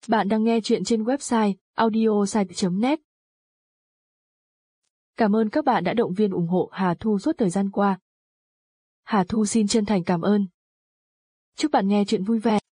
Bạn đang nghe chuyện trên website audiosite.net. Cảm ơn các bạn đã động viên ủng hộ Hà Thu suốt thời gian qua. Hà Thu xin chân thành cảm ơn. Chúc bạn nghe chuyện vui vẻ.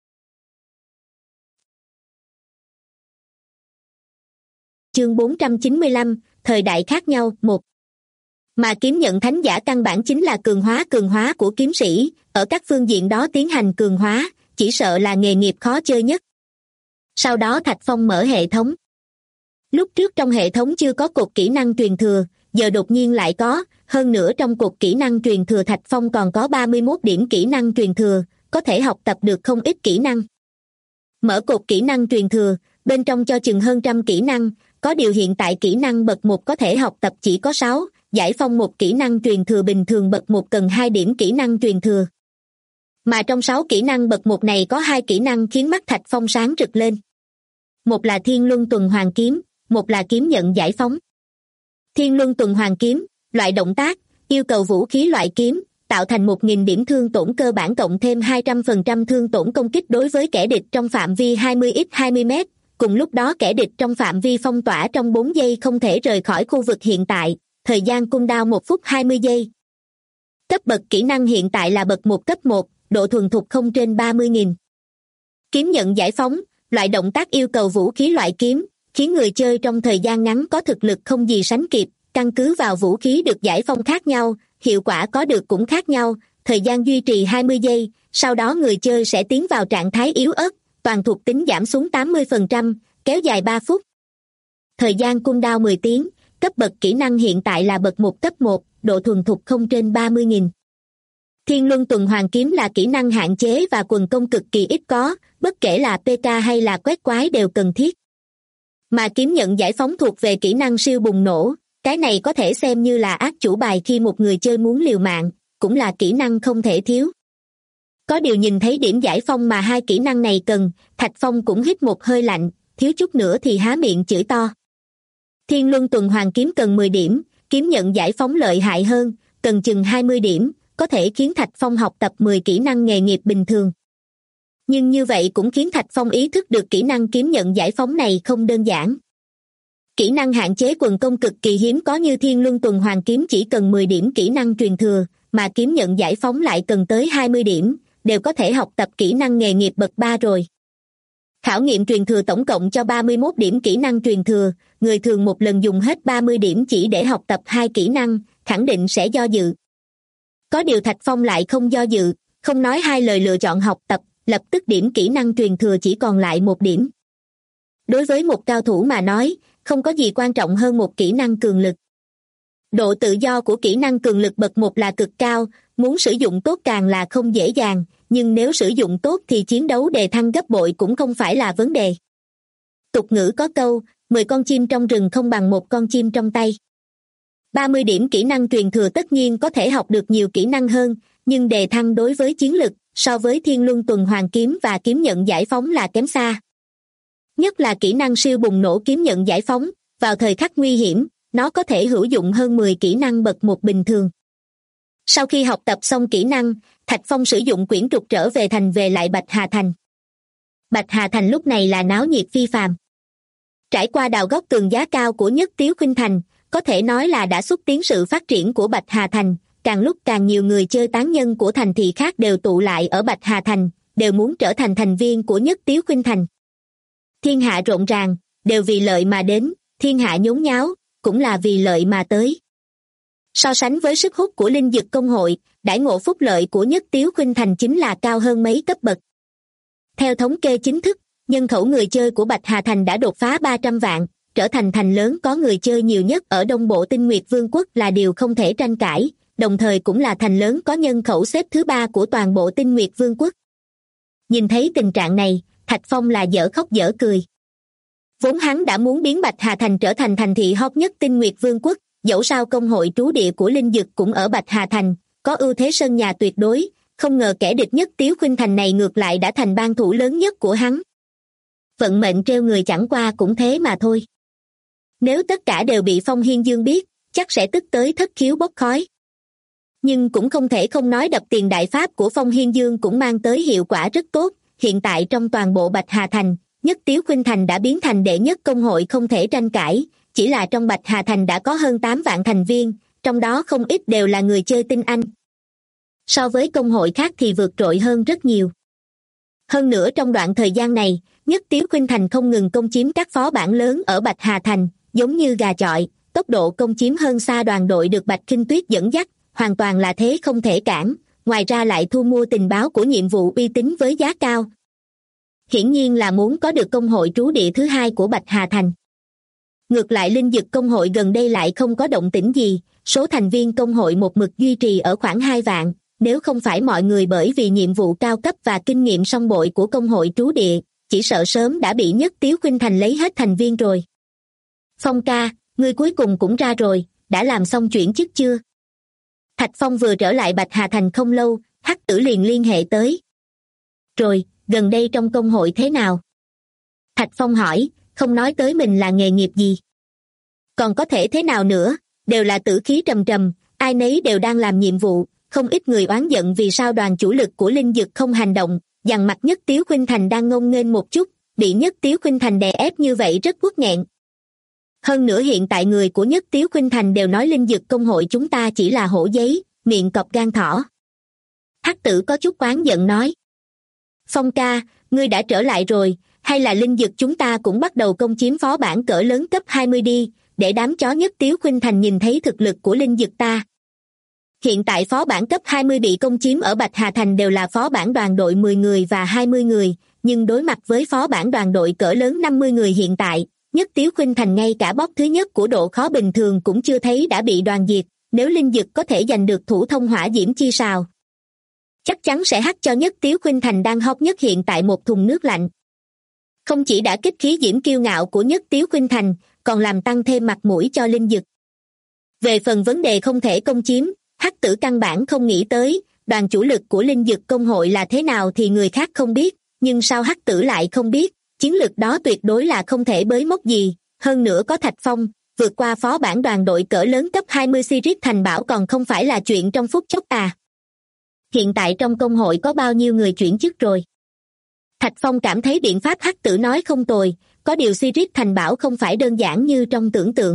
Chương 495, thời đại khác nhau, 1. Mà kiếm nhận thánh giả căn bản chính là cường hóa của kiếm sĩ, ở các phương diện đó tiến hành cường hóa, chỉ sợ là nghề nghiệp khó chơi nhất. Sau đó Thạch Phong mở hệ thống. Lúc trước trong hệ thống chưa có cột kỹ năng truyền thừa, giờ đột nhiên lại có, hơn nữa trong cột kỹ năng truyền thừa Thạch Phong còn có 31 điểm kỹ năng truyền thừa, có thể học tập được không ít kỹ năng. Mở cột kỹ năng truyền thừa, bên trong cho chừng hơn trăm kỹ năng, có điều hiện tại kỹ năng bậc 1 có thể học tập chỉ có 6, giải phong một kỹ năng truyền thừa bình thường bậc 1 cần 2 điểm kỹ năng truyền thừa. Mà trong 6 kỹ năng bậc 1 này có 2 kỹ năng khiến mắt Thạch Phong sáng rực lên. Một là Thiên Luân Tuần Hoàn Kiếm, một là kiếm nhận giải phóng. Thiên Luân Tuần Hoàn Kiếm, loại động tác, yêu cầu vũ khí loại kiếm, tạo thành 1.000 điểm thương tổn cơ bản cộng thêm 200% thương tổn công kích đối với kẻ địch trong phạm vi 20x20m, cùng lúc đó kẻ địch trong phạm vi phong tỏa trong 4 giây không thể rời khỏi khu vực hiện tại, thời gian cooldown 1 phút 20 giây. Cấp bậc kỹ năng hiện tại là bậc 1 cấp 1, độ thuần thục không trên 30.000. Kiếm nhận giải phóng, loại động tác yêu cầu vũ khí loại kiếm, khiến người chơi trong thời gian ngắn có thực lực không gì sánh kịp, căn cứ vào vũ khí được giải phong khác nhau, hiệu quả có được cũng khác nhau, thời gian duy trì 20 giây, sau đó người chơi sẽ tiến vào trạng thái yếu ớt, toàn thuộc tính giảm xuống 80%, kéo dài 3 phút. Thời gian cooldown 10 tiếng, cấp bậc kỹ năng hiện tại là bậc 1 cấp 1, độ thuần thục không trên 30.000. Thiên Luân Tuần Hoàn Kiếm là kỹ năng hạn chế và quần công cực kỳ ít có, bất kể là PK hay là quét quái đều cần thiết. Mà kiếm nhận giải phóng thuộc về kỹ năng siêu bùng nổ, cái này có thể xem như là ác chủ bài khi một người chơi muốn liều mạng, cũng là kỹ năng không thể thiếu. Có điều nhìn thấy điểm giải phong mà hai kỹ năng này cần, Thạch Phong cũng hít một hơi lạnh, thiếu chút nữa thì há miệng chửi to. Thiên Luân Tuần Hoàn Kiếm cần 10 điểm, kiếm nhận giải phóng lợi hại hơn, cần chừng 20 điểm, có thể khiến Thạch Phong học tập 10 kỹ năng nghề nghiệp bình thường. Nhưng như vậy cũng khiến Thạch Phong ý thức được kỹ năng kiếm nhận giải phóng này không đơn giản. Kỹ năng hạn chế quần công cực kỳ hiếm có như Thiên Luân Tuần Hoàn Kiếm chỉ cần 10 điểm kỹ năng truyền thừa, mà kiếm nhận giải phóng lại cần tới 20 điểm, đều có thể học tập kỹ năng nghề nghiệp bậc 3 rồi. Khảo nghiệm truyền thừa tổng cộng cho 31 điểm kỹ năng truyền thừa, người thường một lần dùng hết 30 điểm chỉ để học tập 2 kỹ năng, khẳng định sẽ do dự. Có điều Thạch Phong lại không do dự, không nói hai lời lựa chọn học tập, lập tức điểm kỹ năng truyền thừa chỉ còn lại 1 điểm. Đối với một cao thủ mà nói, không có gì quan trọng hơn một kỹ năng cường lực. Độ tự do của kỹ năng cường lực bậc 1 là cực cao, muốn sử dụng tốt càng là không dễ dàng, nhưng nếu sử dụng tốt thì chiến đấu đề thăng gấp bội cũng không phải là vấn đề. Tục ngữ có câu, 10 con chim trong rừng không bằng một con chim trong tay. 30 điểm kỹ năng truyền thừa tất nhiên có thể học được nhiều kỹ năng hơn, nhưng đề thăng đối với chiến lực, so với Thiên Luân Tuần Hoàn Kiếm và kiếm nhận giải phóng là kém xa. Nhất là kỹ năng siêu bùng nổ kiếm nhận giải phóng, vào thời khắc nguy hiểm, nó có thể hữu dụng hơn 10 kỹ năng bậc 1 bình thường. Sau khi học tập xong kỹ năng, Thạch Phong sử dụng quyển trục trở về thành về lại Bạch Hà Thành. Bạch Hà Thành lúc này là náo nhiệt phi phàm. Trải qua đào góc tường giá cao của Nhất Tiếu Khuynh Thành, có thể nói là đã xúc tiến sự phát triển của Bạch Hà Thành, càng lúc càng nhiều người chơi tán nhân của thành thị khác đều tụ lại ở Bạch Hà Thành, đều muốn trở thành thành viên của Nhất Tiếu Khuynh Thành. Thiên hạ rộn ràng, đều vì lợi mà đến, thiên hạ nhốn nháo, cũng là vì lợi mà tới. So sánh với sức hút của Linh Dực Công hội, đãi ngộ phúc lợi của Nhất Tiếu Khuynh Thành chính là cao hơn mấy cấp bậc. Theo thống kê chính thức, nhân khẩu người chơi của Bạch Hà Thành đã đột phá 300 vạn, trở thành thành lớn có người chơi nhiều nhất ở Đông Bộ Tinh Nguyệt Vương quốc là điều không thể tranh cãi, đồng thời cũng là thành lớn có nhân khẩu xếp thứ 3 của toàn bộ Tinh Nguyệt Vương quốc. Nhìn thấy tình trạng này, Thạch Phong là dở khóc dở cười. Vốn hắn đã muốn biến Bạch Hà Thành trở thành thành thị hot nhất Tinh Nguyệt Vương quốc, dẫu sao công hội trú địa của Linh Dực cũng ở Bạch Hà Thành, có ưu thế sân nhà tuyệt đối, không ngờ kẻ địch Nhất Tiếu Khuynh Thành này ngược lại đã thành ban thủ lớn nhất của hắn. Vận mệnh trêu người chẳng qua cũng thế mà thôi. Nếu tất cả đều bị Phong Hiên Dương biết, chắc sẽ tức tới thất khiếu bốc khói. Nhưng cũng không thể không nói đập tiền đại pháp của Phong Hiên Dương cũng mang tới hiệu quả rất tốt, hiện tại trong toàn bộ Bạch Hà Thành, Nhất Tiếu Khuynh Thành đã biến thành đệ nhất công hội không thể tranh cãi, chỉ là trong Bạch Hà Thành đã có hơn 8 vạn thành viên, trong đó không ít đều là người chơi tinh anh. So với công hội khác thì vượt trội hơn rất nhiều. Hơn nữa trong đoạn thời gian này, Nhất Tiếu Khuynh Thành không ngừng công chiếm các phó bản lớn ở Bạch Hà Thành, giống như gà chọi, tốc độ công chiếm hơn xa đoàn đội được Bạch Khinh Tuyết dẫn dắt, hoàn toàn là thế không thể cản, ngoài ra lại thu mua tình báo của nhiệm vụ uy tín với giá cao. Hiển nhiên là muốn có được công hội trú địa thứ hai của Bạch Hà Thành. Ngược lại Linh Dực công hội gần đây lại không có động tĩnh gì, số thành viên công hội một mực duy trì ở khoảng 2 vạn, nếu không phải mọi người bởi vì nhiệm vụ cao cấp và kinh nghiệm song bội của công hội trú địa, chỉ sợ sớm đã bị Nhất Tiếu Khuynh Thành lấy hết thành viên rồi. Phong ca, ngươi cuối cùng cũng ra rồi, đã làm xong chuyển chức chưa? Thạch Phong vừa trở lại Bạch Hà Thành không lâu, Hắc Tử liền liên hệ tới. Rồi, gần đây trong công hội thế nào? Thạch Phong hỏi, không nói tới mình là nghề nghiệp gì. Còn có thể thế nào nữa, đều là tử khí trầm trầm, ai nấy đều đang làm nhiệm vụ, không ít người oán giận vì sao đoàn chủ lực của Linh Dực không hành động, dằn mặt Nhất Tiếu Khuynh Thành đang ngông nghênh một chút, bị Nhất Tiếu Khuynh Thành đè ép như vậy rất uất nghẹn. Hơn nữa hiện tại người của Nhất Tiếu Khuynh Thành đều nói Linh Dực công hội chúng ta chỉ là hổ giấy, miệng cọp gan thỏ. Hắc Tử có chút oán giận nói. Phong ca, ngươi đã trở lại rồi, hay là Linh Dực chúng ta cũng bắt đầu công chiếm phó bản cỡ lớn cấp 20 đi, để đám chó Nhất Tiếu Khuynh Thành nhìn thấy thực lực của Linh Dực ta. Hiện tại phó bản cấp 20 bị công chiếm ở Bạch Hà Thành đều là phó bản đoàn đội 10 người và 20 người, nhưng đối mặt với phó bản đoàn đội cỡ lớn 50 người hiện tại, Nhất Tiếu Khuynh Thành ngay cả boss thứ nhất của độ khó bình thường cũng chưa thấy đã bị đoàn diệt, nếu Linh Dực có thể giành được thủ thông hỏa diễm chi sào, chắc chắn sẽ hắt cho Nhất Tiếu Khuynh Thành đang hot nhất hiện tại một thùng nước lạnh. Không chỉ đã kích khí diễm kiêu ngạo của Nhất Tiếu Khuynh Thành, còn làm tăng thêm mặt mũi cho Linh Dực. Về phần vấn đề không thể công chiếm, Hắc Tử căn bản không nghĩ tới, đoàn chủ lực của Linh Dực công hội là thế nào thì người khác không biết, nhưng sao Hắc Tử lại không biết, chiến lực đó tuyệt đối là không thể bới móc gì, hơn nữa có Thạch Phong, vượt qua phó bản đoàn đội cỡ lớn cấp 20 series thành bảo còn không phải là chuyện trong phút chốc à. Hiện tại trong công hội có bao nhiêu người chuyển chức rồi? Thạch Phong cảm thấy biện pháp Hắc Tử nói không tồi, có điều series thành bảo không phải đơn giản như trong tưởng tượng.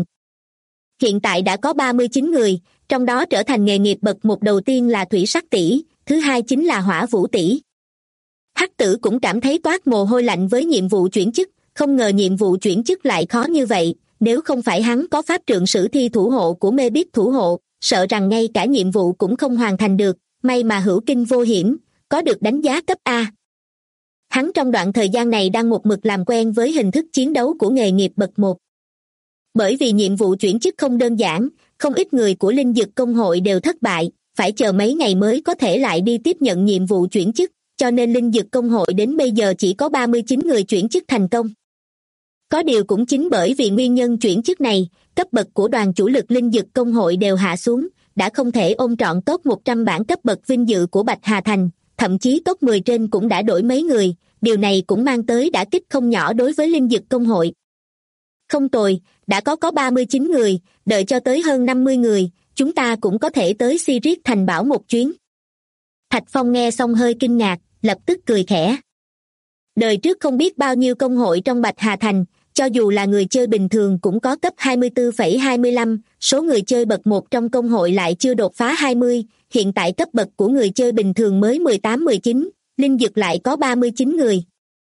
Hiện tại đã có 39 người, trong đó trở thành nghề nghiệp bậc một đầu tiên là thủy sắc tỷ, thứ hai chính là hỏa vũ tỷ. Hắc Tử cũng cảm thấy toát mồ hôi lạnh với nhiệm vụ chuyển chức, không ngờ nhiệm vụ chuyển chức lại khó như vậy, nếu không phải hắn có pháp trượng sử thi thủ hộ của mê biết thủ hộ, sợ rằng ngay cả nhiệm vụ cũng không hoàn thành được, may mà hữu kinh vô hiểm, có được đánh giá cấp A. Hắn trong đoạn thời gian này đang một mực làm quen với hình thức chiến đấu của nghề nghiệp bậc 1. Bởi vì nhiệm vụ chuyển chức không đơn giản, không ít người của Linh Dực công hội đều thất bại, phải chờ mấy ngày mới có thể lại đi tiếp nhận nhiệm vụ chuyển chức, cho nên Linh Dực công hội đến bây giờ chỉ có 39 người chuyển chức thành công. Có điều cũng chính bởi vì nguyên nhân chuyển chức này, cấp bậc của đoàn chủ lực Linh Dực công hội đều hạ xuống, đã không thể ôm trọn top 100 bảng cấp bậc vinh dự của Bạch Hà Thành, thậm chí top 10 trên cũng đã đổi mấy người, điều này cũng mang tới đả kích không nhỏ đối với Linh Dực công hội. Không tồi, đã có 39 người, đợi cho tới hơn 50 người, chúng ta cũng có thể tới series thành bảo một chuyến. Thạch Phong nghe xong hơi kinh ngạc, lập tức cười khẽ. Đời trước không biết bao nhiêu công hội trong Bạch Hà Thành, cho dù là người chơi bình thường cũng có cấp 24,25, số người chơi bậc 1 trong công hội lại chưa đột phá 20, hiện tại cấp bậc của người chơi bình thường mới 18-19, Linh Dực lại có 39 người.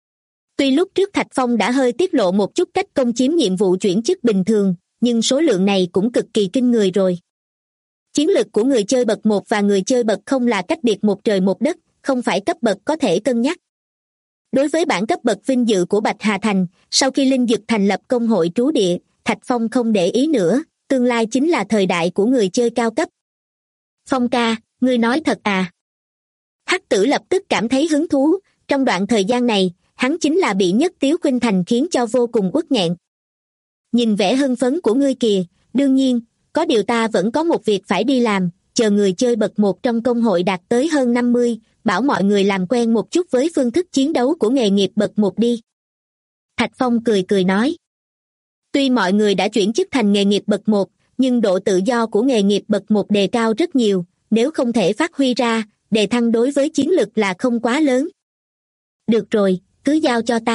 Tuy lúc trước Thạch Phong đã hơi tiết lộ một chút cách công chiếm nhiệm vụ chuyển chức bình thường, nhưng số lượng này cũng cực kỳ kinh người rồi. Chiến lực của người chơi bậc 1 và người chơi bậc 0 là cách biệt một trời một đất, không phải cấp bậc có thể cân nhắc. Đối với bảng cấp bậc vinh dự của Bạch Hà Thành, sau khi Linh Dực thành lập công hội trú địa, Thạch Phong không để ý nữa, tương lai chính là thời đại của người chơi cao cấp. Phong ca, ngươi nói thật à? Hắc Tử lập tức cảm thấy hứng thú, trong đoạn thời gian này, hắn chính là bị Nhất Tiếu Khuynh Thành khiến cho vô cùng uất nghẹn. Nhìn vẻ hưng phấn của ngươi kìa, đương nhiên, có điều ta vẫn có một việc phải đi làm, chờ người chơi bậc 1 trong công hội đạt tới hơn 50, bảo mọi người làm quen một chút với phương thức chiến đấu của nghề nghiệp bậc 1 đi. Thạch Phong cười cười nói. Tuy mọi người đã chuyển chức thành nghề nghiệp bậc 1, nhưng độ tự do của nghề nghiệp bậc 1 đề cao rất nhiều, nếu không thể phát huy ra, đề thăng đối với chiến lực là không quá lớn. Được rồi, cứ giao cho ta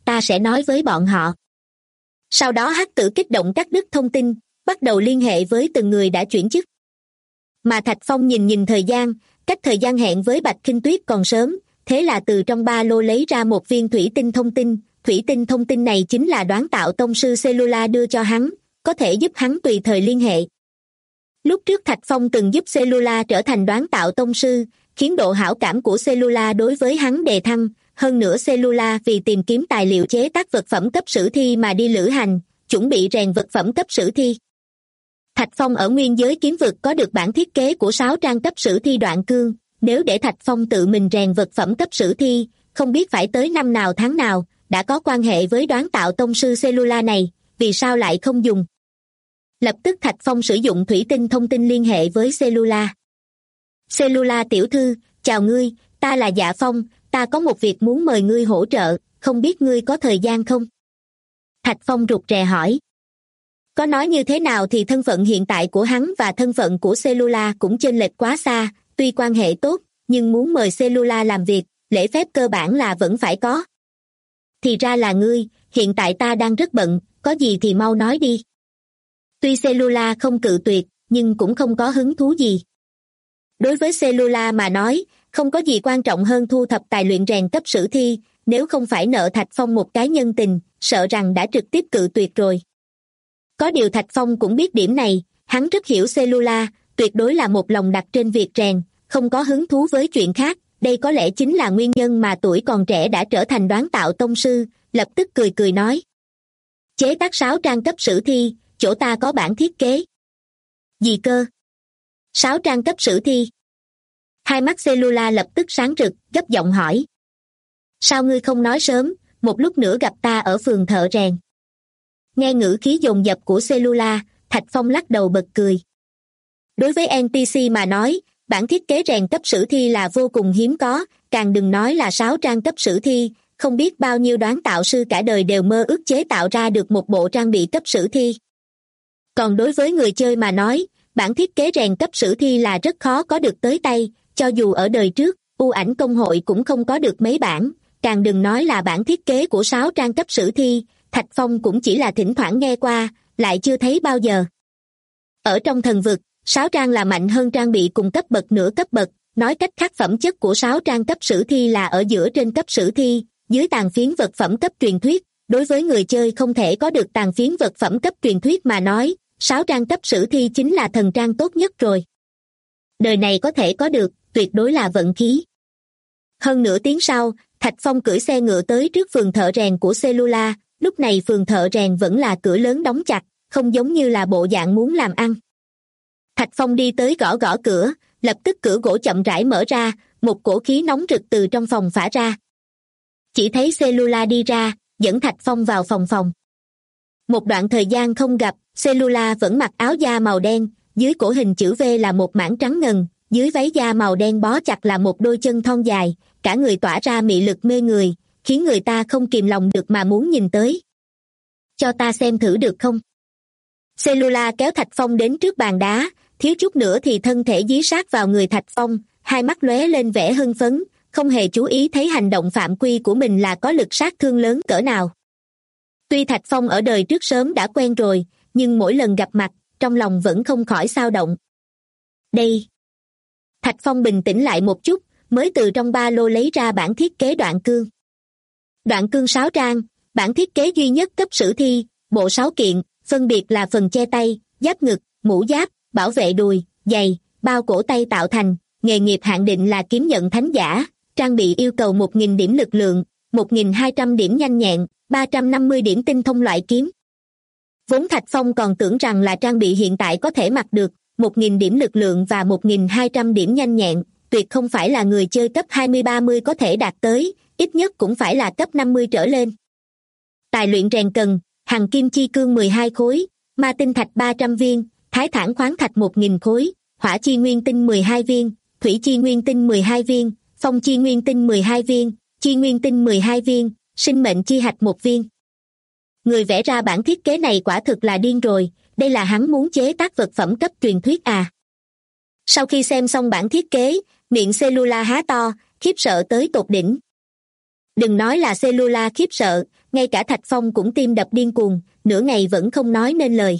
ta sẽ nói với bọn họ. Sau đó hắc tử kích động cắt đứt thông tin, bắt đầu liên hệ với từng người đã chuyển chức. Mà Thạch Phong nhìn thời gian, cách thời gian hẹn với Bạch Khinh Tuyết còn sớm, thế là từ trong ba lô lấy ra một viên thủy tinh thông tin. Thủy tinh thông tin này chính là đoán tạo tông sư Cellula đưa cho hắn, có thể giúp hắn tùy thời liên hệ. Lúc trước Thạch Phong từng giúp Cellula trở thành đoán tạo tông sư, khiến độ hảo cảm của Cellula đối với hắn đề thăng. Hơn nữa Cellula vì tìm kiếm tài liệu chế tác vật phẩm cấp sử thi mà đi lữ hành, chuẩn bị rèn vật phẩm cấp sử thi. Thạch Phong ở nguyên giới kiếm vực có được bản thiết kế của 6 trang cấp sử thi đoạn cương, nếu để Thạch Phong tự mình rèn vật phẩm cấp sử thi, không biết phải tới năm nào tháng nào. Đã có quan hệ với đoán tạo tông sư Cellula này, vì sao lại không dùng? Lập tức Thạch Phong sử dụng thủy tinh thông tin liên hệ với Cellula. Cellula tiểu thư, chào ngươi, ta là Dạ Phong, ta có một việc muốn mời ngươi hỗ trợ, không biết ngươi có thời gian không? Thạch Phong rụt rè hỏi. Có nói như thế nào thì thân phận hiện tại của hắn và thân phận của Cellula cũng chênh lệch quá xa, tuy quan hệ tốt, nhưng muốn mời Cellula làm việc, lễ phép cơ bản là vẫn phải có. Thì ra là ngươi, hiện tại ta đang rất bận, có gì thì mau nói đi. Tuy Cellula không cự tuyệt, nhưng cũng không có hứng thú gì. Đối với Cellula mà nói, không có gì quan trọng hơn thu thập tài luyện rèn cấp sử thi, nếu không phải nợ Thạch Phong một cái nhân tình, sợ rằng đã trực tiếp cự tuyệt rồi. Có điều Thạch Phong cũng biết điểm này, hắn rất hiểu Cellula, tuyệt đối là một lòng đặt trên việc rèn, không có hứng thú với chuyện khác. Đây có lẽ chính là nguyên nhân mà tuổi còn trẻ đã trở thành đoán tạo tông sư, lập tức cười nói. Chế tác 6 trang cấp sử thi, chỗ ta có bản thiết kế. Gì cơ? 6 trang cấp sử thi. Hai mắt Cellula lập tức sáng rực, gấp giọng hỏi. Sao ngươi không nói sớm, một lúc nữa gặp ta ở phường thợ rèn? Nghe ngữ khí dồn dập của Cellula, Thạch Phong lắc đầu bật cười. Đối với NPC mà nói, bản thiết kế rèn cấp sử thi là vô cùng hiếm có, càng đừng nói là 6 trang cấp sử thi, không biết bao nhiêu đoán tạo sư cả đời đều mơ ước chế tạo ra được một bộ trang bị cấp sử thi. Còn đối với người chơi mà nói, bản thiết kế rèn cấp sử thi là rất khó có được tới tay, cho dù ở đời trước, U Ảnh công hội cũng không có được mấy bản, càng đừng nói là bản thiết kế của 6 trang cấp sử thi, Thạch Phong cũng chỉ là thỉnh thoảng nghe qua, lại chưa thấy bao giờ. Ở trong thần vực, 6 trang là mạnh hơn trang bị cùng cấp bậc nửa cấp bậc, nói cách khác phẩm chất của 6 trang cấp sử thi là ở giữa trên cấp sử thi, dưới tàn phiến vật phẩm cấp truyền thuyết. Đối với người chơi không thể có được tàn phiến vật phẩm cấp truyền thuyết mà nói, 6 trang cấp sử thi chính là thần trang tốt nhất rồi. Đời này có thể có được, tuyệt đối là vận khí. Hơn nửa tiếng sau, Thạch Phong cưỡi xe ngựa tới trước phường thợ rèn của Cellula, lúc này phường thợ rèn vẫn là cửa lớn đóng chặt, không giống như là bộ dạng muốn làm ăn. Thạch Phong đi tới gõ gõ cửa, lập tức cửa gỗ chậm rãi mở ra, một cổ khí nóng rực từ trong phòng phả ra. Chỉ thấy Cellula đi ra, dẫn Thạch Phong vào phòng. Một đoạn thời gian không gặp, Cellula vẫn mặc áo da màu đen, dưới cổ hình chữ V là một mảng trắng ngần, dưới váy da màu đen bó chặt là một đôi chân thon dài, cả người tỏa ra mị lực mê người, khiến người ta không kìm lòng được mà muốn nhìn tới. Cho ta xem thử được không? Cellula kéo Thạch Phong đến trước bàn đá, thiếu chút nữa thì thân thể dí sát vào người Thạch Phong, hai mắt lóe lên vẻ hưng phấn, không hề chú ý thấy hành động phạm quy của mình là có lực sát thương lớn cỡ nào. Tuy Thạch Phong ở đời trước sớm đã quen rồi, nhưng mỗi lần gặp mặt, trong lòng vẫn không khỏi xao động. Đây. Thạch Phong bình tĩnh lại một chút, mới từ trong ba lô lấy ra bản thiết kế đoạn cương. Đoạn cương 6 trang, bản thiết kế duy nhất cấp sử thi, bộ 6 kiện, phân biệt là phần che tay, giáp ngực, mũ giáp, bảo vệ đùi, giày, bao cổ tay tạo thành, nghề nghiệp hạn định là kiếm nhận thánh giả, trang bị yêu cầu 1.000 điểm lực lượng, 1.200 điểm nhanh nhẹn, 350 điểm tinh thông loại kiếm. Vốn Thạch Phong còn tưởng rằng là trang bị hiện tại có thể mặc được, 1.000 điểm lực lượng và 1.200 điểm nhanh nhẹn, tuyệt không phải là người chơi cấp 20-30 có thể đạt tới, ít nhất cũng phải là cấp 50 trở lên. Tài luyện rèn cần, hằng kim chi cương 12 khối, ma tinh thạch 300 viên, thái thản khoáng thạch 1.000 khối, hỏa chi nguyên tinh 12 viên, thủy chi nguyên tinh 12 viên, phong chi nguyên tinh 12 viên, chi nguyên tinh 12 viên, sinh mệnh chi hạch 1 viên. Người vẽ ra bản thiết kế này quả thực là điên rồi, đây là hắn muốn chế tác vật phẩm cấp truyền thuyết à. Sau khi xem xong bản thiết kế, miệng Cellula há to, khiếp sợ tới tột đỉnh. Đừng nói là Cellula khiếp sợ, ngay cả Thạch Phong cũng tim đập điên cuồng, nửa ngày vẫn không nói nên lời.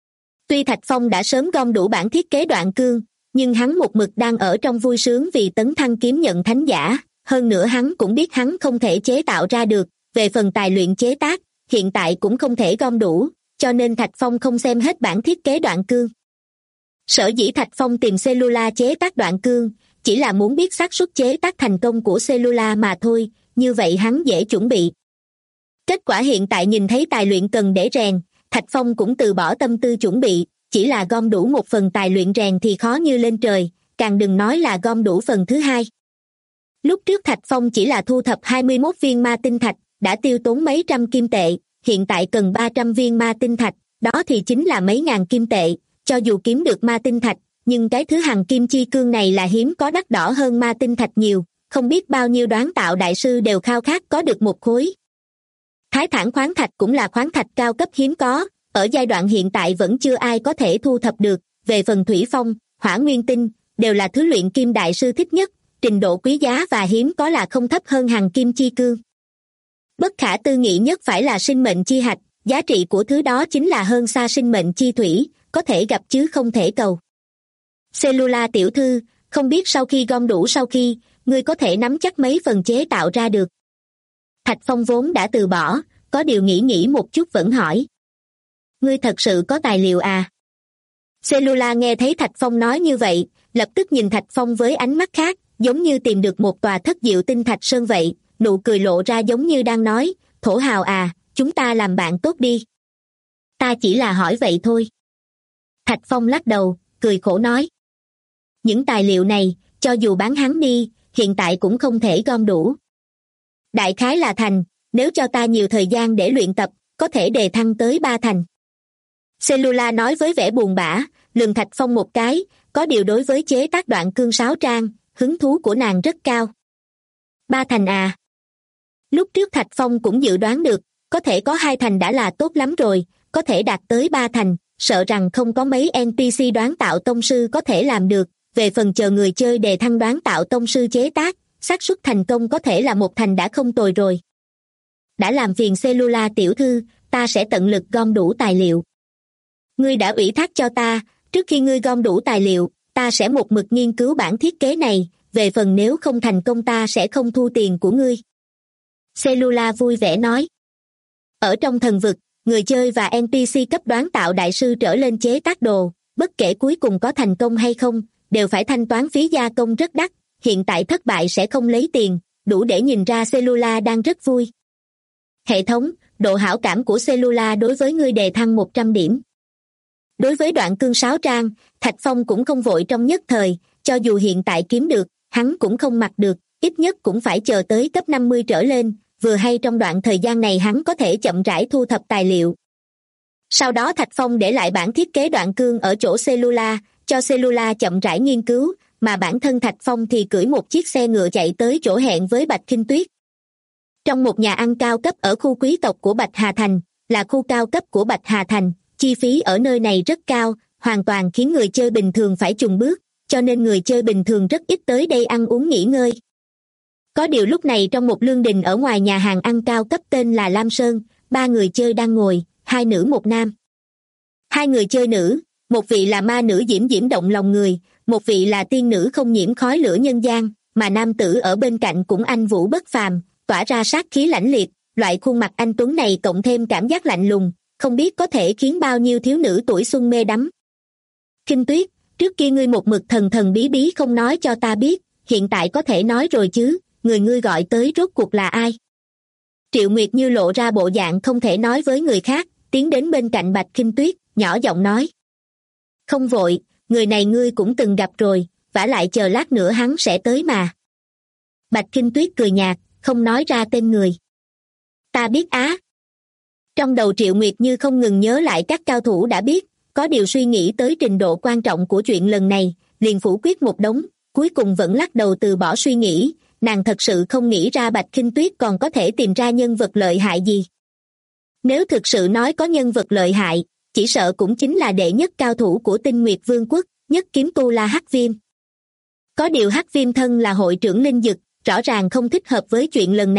Tuy Thạch Phong đã sớm gom đủ bản thiết kế đoạn cương, nhưng hắn một mực đang ở trong vui sướng vì tấn thăng kiếm nhận thánh giả, hơn nữa hắn cũng biết hắn không thể chế tạo ra được, về phần tài luyện chế tác, hiện tại cũng không thể gom đủ, cho nên Thạch Phong không xem hết bản thiết kế đoạn cương. Sở dĩ Thạch Phong tìm Cellula chế tác đoạn cương, chỉ là muốn biết xác suất chế tác thành công của Cellula mà thôi, như vậy hắn dễ chuẩn bị. Kết quả hiện tại nhìn thấy tài luyện cần để rèn, Thạch Phong cũng từ bỏ tâm tư chuẩn bị, chỉ là gom đủ một phần tài luyện rèn thì khó như lên trời, càng đừng nói là gom đủ phần thứ hai. Lúc trước Thạch Phong chỉ là thu thập 21 viên ma tinh thạch, đã tiêu tốn mấy trăm kim tệ, hiện tại cần 300 viên ma tinh thạch, đó thì chính là mấy ngàn kim tệ, cho dù kiếm được ma tinh thạch, nhưng cái thứ hằng kim chi cương này là hiếm có, đắt đỏ hơn ma tinh thạch nhiều, không biết bao nhiêu đoán tạo đại sư đều khao khát có được một khối. Thái thản khoáng thạch cũng là khoáng thạch cao cấp hiếm có, ở giai đoạn hiện tại vẫn chưa ai có thể thu thập được, về phần thủy phong, hỏa nguyên tinh, đều là thứ luyện kim đại sư thích nhất, trình độ quý giá và hiếm có là không thấp hơn hằng kim chi cương. Bất khả tư nghị nhất phải là sinh mệnh chi hạch, giá trị của thứ đó chính là hơn xa sinh mệnh chi thủy, có thể gặp chứ không thể cầu. Cellula tiểu thư, không biết sau khi gom đủ ngươi có thể nắm chắc mấy phần chế tạo ra được. Thạch Phong vốn đã từ bỏ, có điều nghĩ một chút vẫn hỏi. Ngươi thật sự có tài liệu à? Cellula nghe thấy Thạch Phong nói như vậy, lập tức nhìn Thạch Phong với ánh mắt khác, giống như tìm được một tòa thất diệu tinh thạch sơn vậy, nụ cười lộ ra giống như đang nói, thổ hào à, chúng ta làm bạn tốt đi. Ta chỉ là hỏi vậy thôi. Thạch Phong lắc đầu, cười khổ nói. Những tài liệu này, cho dù bán hắn đi, hiện tại cũng không thể gom đủ. Đại khái là thành, nếu cho ta nhiều thời gian để luyện tập, có thể đề thăng tới 3 thành. Cellula nói với vẻ buồn bã, lườm Thạch Phong một cái, có điều đối với chế tác đoạn cương sáo trang, hứng thú của nàng rất cao. 3 thành à? Lúc trước Thạch Phong cũng dự đoán được, có thể có 2 thành đã là tốt lắm rồi, có thể đạt tới 3 thành, sợ rằng không có mấy NPC đoán tạo tông sư có thể làm được, về phần chờ người chơi đề thăng đoán tạo tông sư chế tác, xác suất thành công có thể là 1 thành đã không tồi rồi. Đã làm phiền Cellula tiểu thư, ta sẽ tận lực gom đủ tài liệu. Ngươi đã ủy thác cho ta, trước khi ngươi gom đủ tài liệu, ta sẽ một mực nghiên cứu bản thiết kế này, về phần nếu không thành công ta sẽ không thu tiền của ngươi. Cellula vui vẻ nói. Ở trong thần vực, người chơi và NPC cấp đoán tạo đại sư trở lên chế tác đồ, bất kể cuối cùng có thành công hay không, đều phải thanh toán phí gia công rất đắt, hiện tại thất bại sẽ không lấy tiền, đủ để nhìn ra Cellula đang rất vui. Hệ thống, độ hảo cảm của Cellula đối với ngươi đề thăng 100 điểm. Đối với đoạn cương sáo trang, Thạch Phong cũng không vội trong nhất thời, cho dù hiện tại kiếm được, hắn cũng không mặc được, ít nhất cũng phải chờ tới cấp 50 trở lên, vừa hay trong đoạn thời gian này hắn có thể chậm rãi thu thập tài liệu. Sau đó Thạch Phong để lại bản thiết kế đoạn cương ở chỗ Cellula, cho Cellula chậm rãi nghiên cứu, mà bản thân Thạch Phong thì cưỡi một chiếc xe ngựa chạy tới chỗ hẹn với Bạch Khinh Tuyết. Trong một nhà ăn cao cấp ở khu quý tộc của Bạch Hà Thành, là khu cao cấp của Bạch Hà Thành, chi phí ở nơi này rất cao, hoàn toàn khiến người chơi bình thường phải chùn bước, cho nên người chơi bình thường rất ít tới đây ăn uống nghỉ ngơi. Có điều lúc này trong một lương đình ở ngoài nhà hàng ăn cao cấp tên là Lam Sơn, 3 người chơi đang ngồi, 2 nữ 1 nam. 2 người chơi nữ, một vị là ma nữ diễm diễm động lòng người, một vị là tiên nữ không nhiễm khói lửa nhân gian, mà nam tử ở bên cạnh cũng anh vũ bất phàm, tỏa ra sát khí lãnh liệt, loại khuôn mặt anh tuấn này cộng thêm cảm giác lạnh lùng, không biết có thể khiến bao nhiêu thiếu nữ tuổi xuân mê đắm. Khinh Tuyết, trước kia ngươi một mực thần thần bí bí không nói cho ta biết, hiện tại có thể nói rồi chứ, người ngươi gọi tới rốt cuộc là ai? Triệu Nguyệt Như lộ ra bộ dạng không thể nói với người khác, tiến đến bên cạnh Bạch Khinh Tuyết, nhỏ giọng nói. Không vội, người này ngươi cũng từng gặp rồi, vả lại chờ lát nữa hắn sẽ tới mà. Bạch Khinh Tuyết cười nhạt, không nói ra tên người. Ta biết á. Trong đầu Triệu Nguyệt Như không ngừng nhớ lại các cao thủ đã biết, có điều suy nghĩ tới trình độ quan trọng của chuyện lần này, liền phủ quyết một đống, cuối cùng vẫn lắc đầu từ bỏ suy nghĩ, nàng thật sự không nghĩ ra Bạch Khinh Tuyết còn có thể tìm ra nhân vật lợi hại gì. Nếu thực sự nói có nhân vật lợi hại, chỉ sợ cũng chính là đệ nhất cao thủ của Tinh Nguyệt Vương quốc, nhất kiếm tu La Hắc Viêm. Có điều Hắc Viêm thân là hội trưởng linh dực, rõ ràng không thích hợp với chuyện lần này,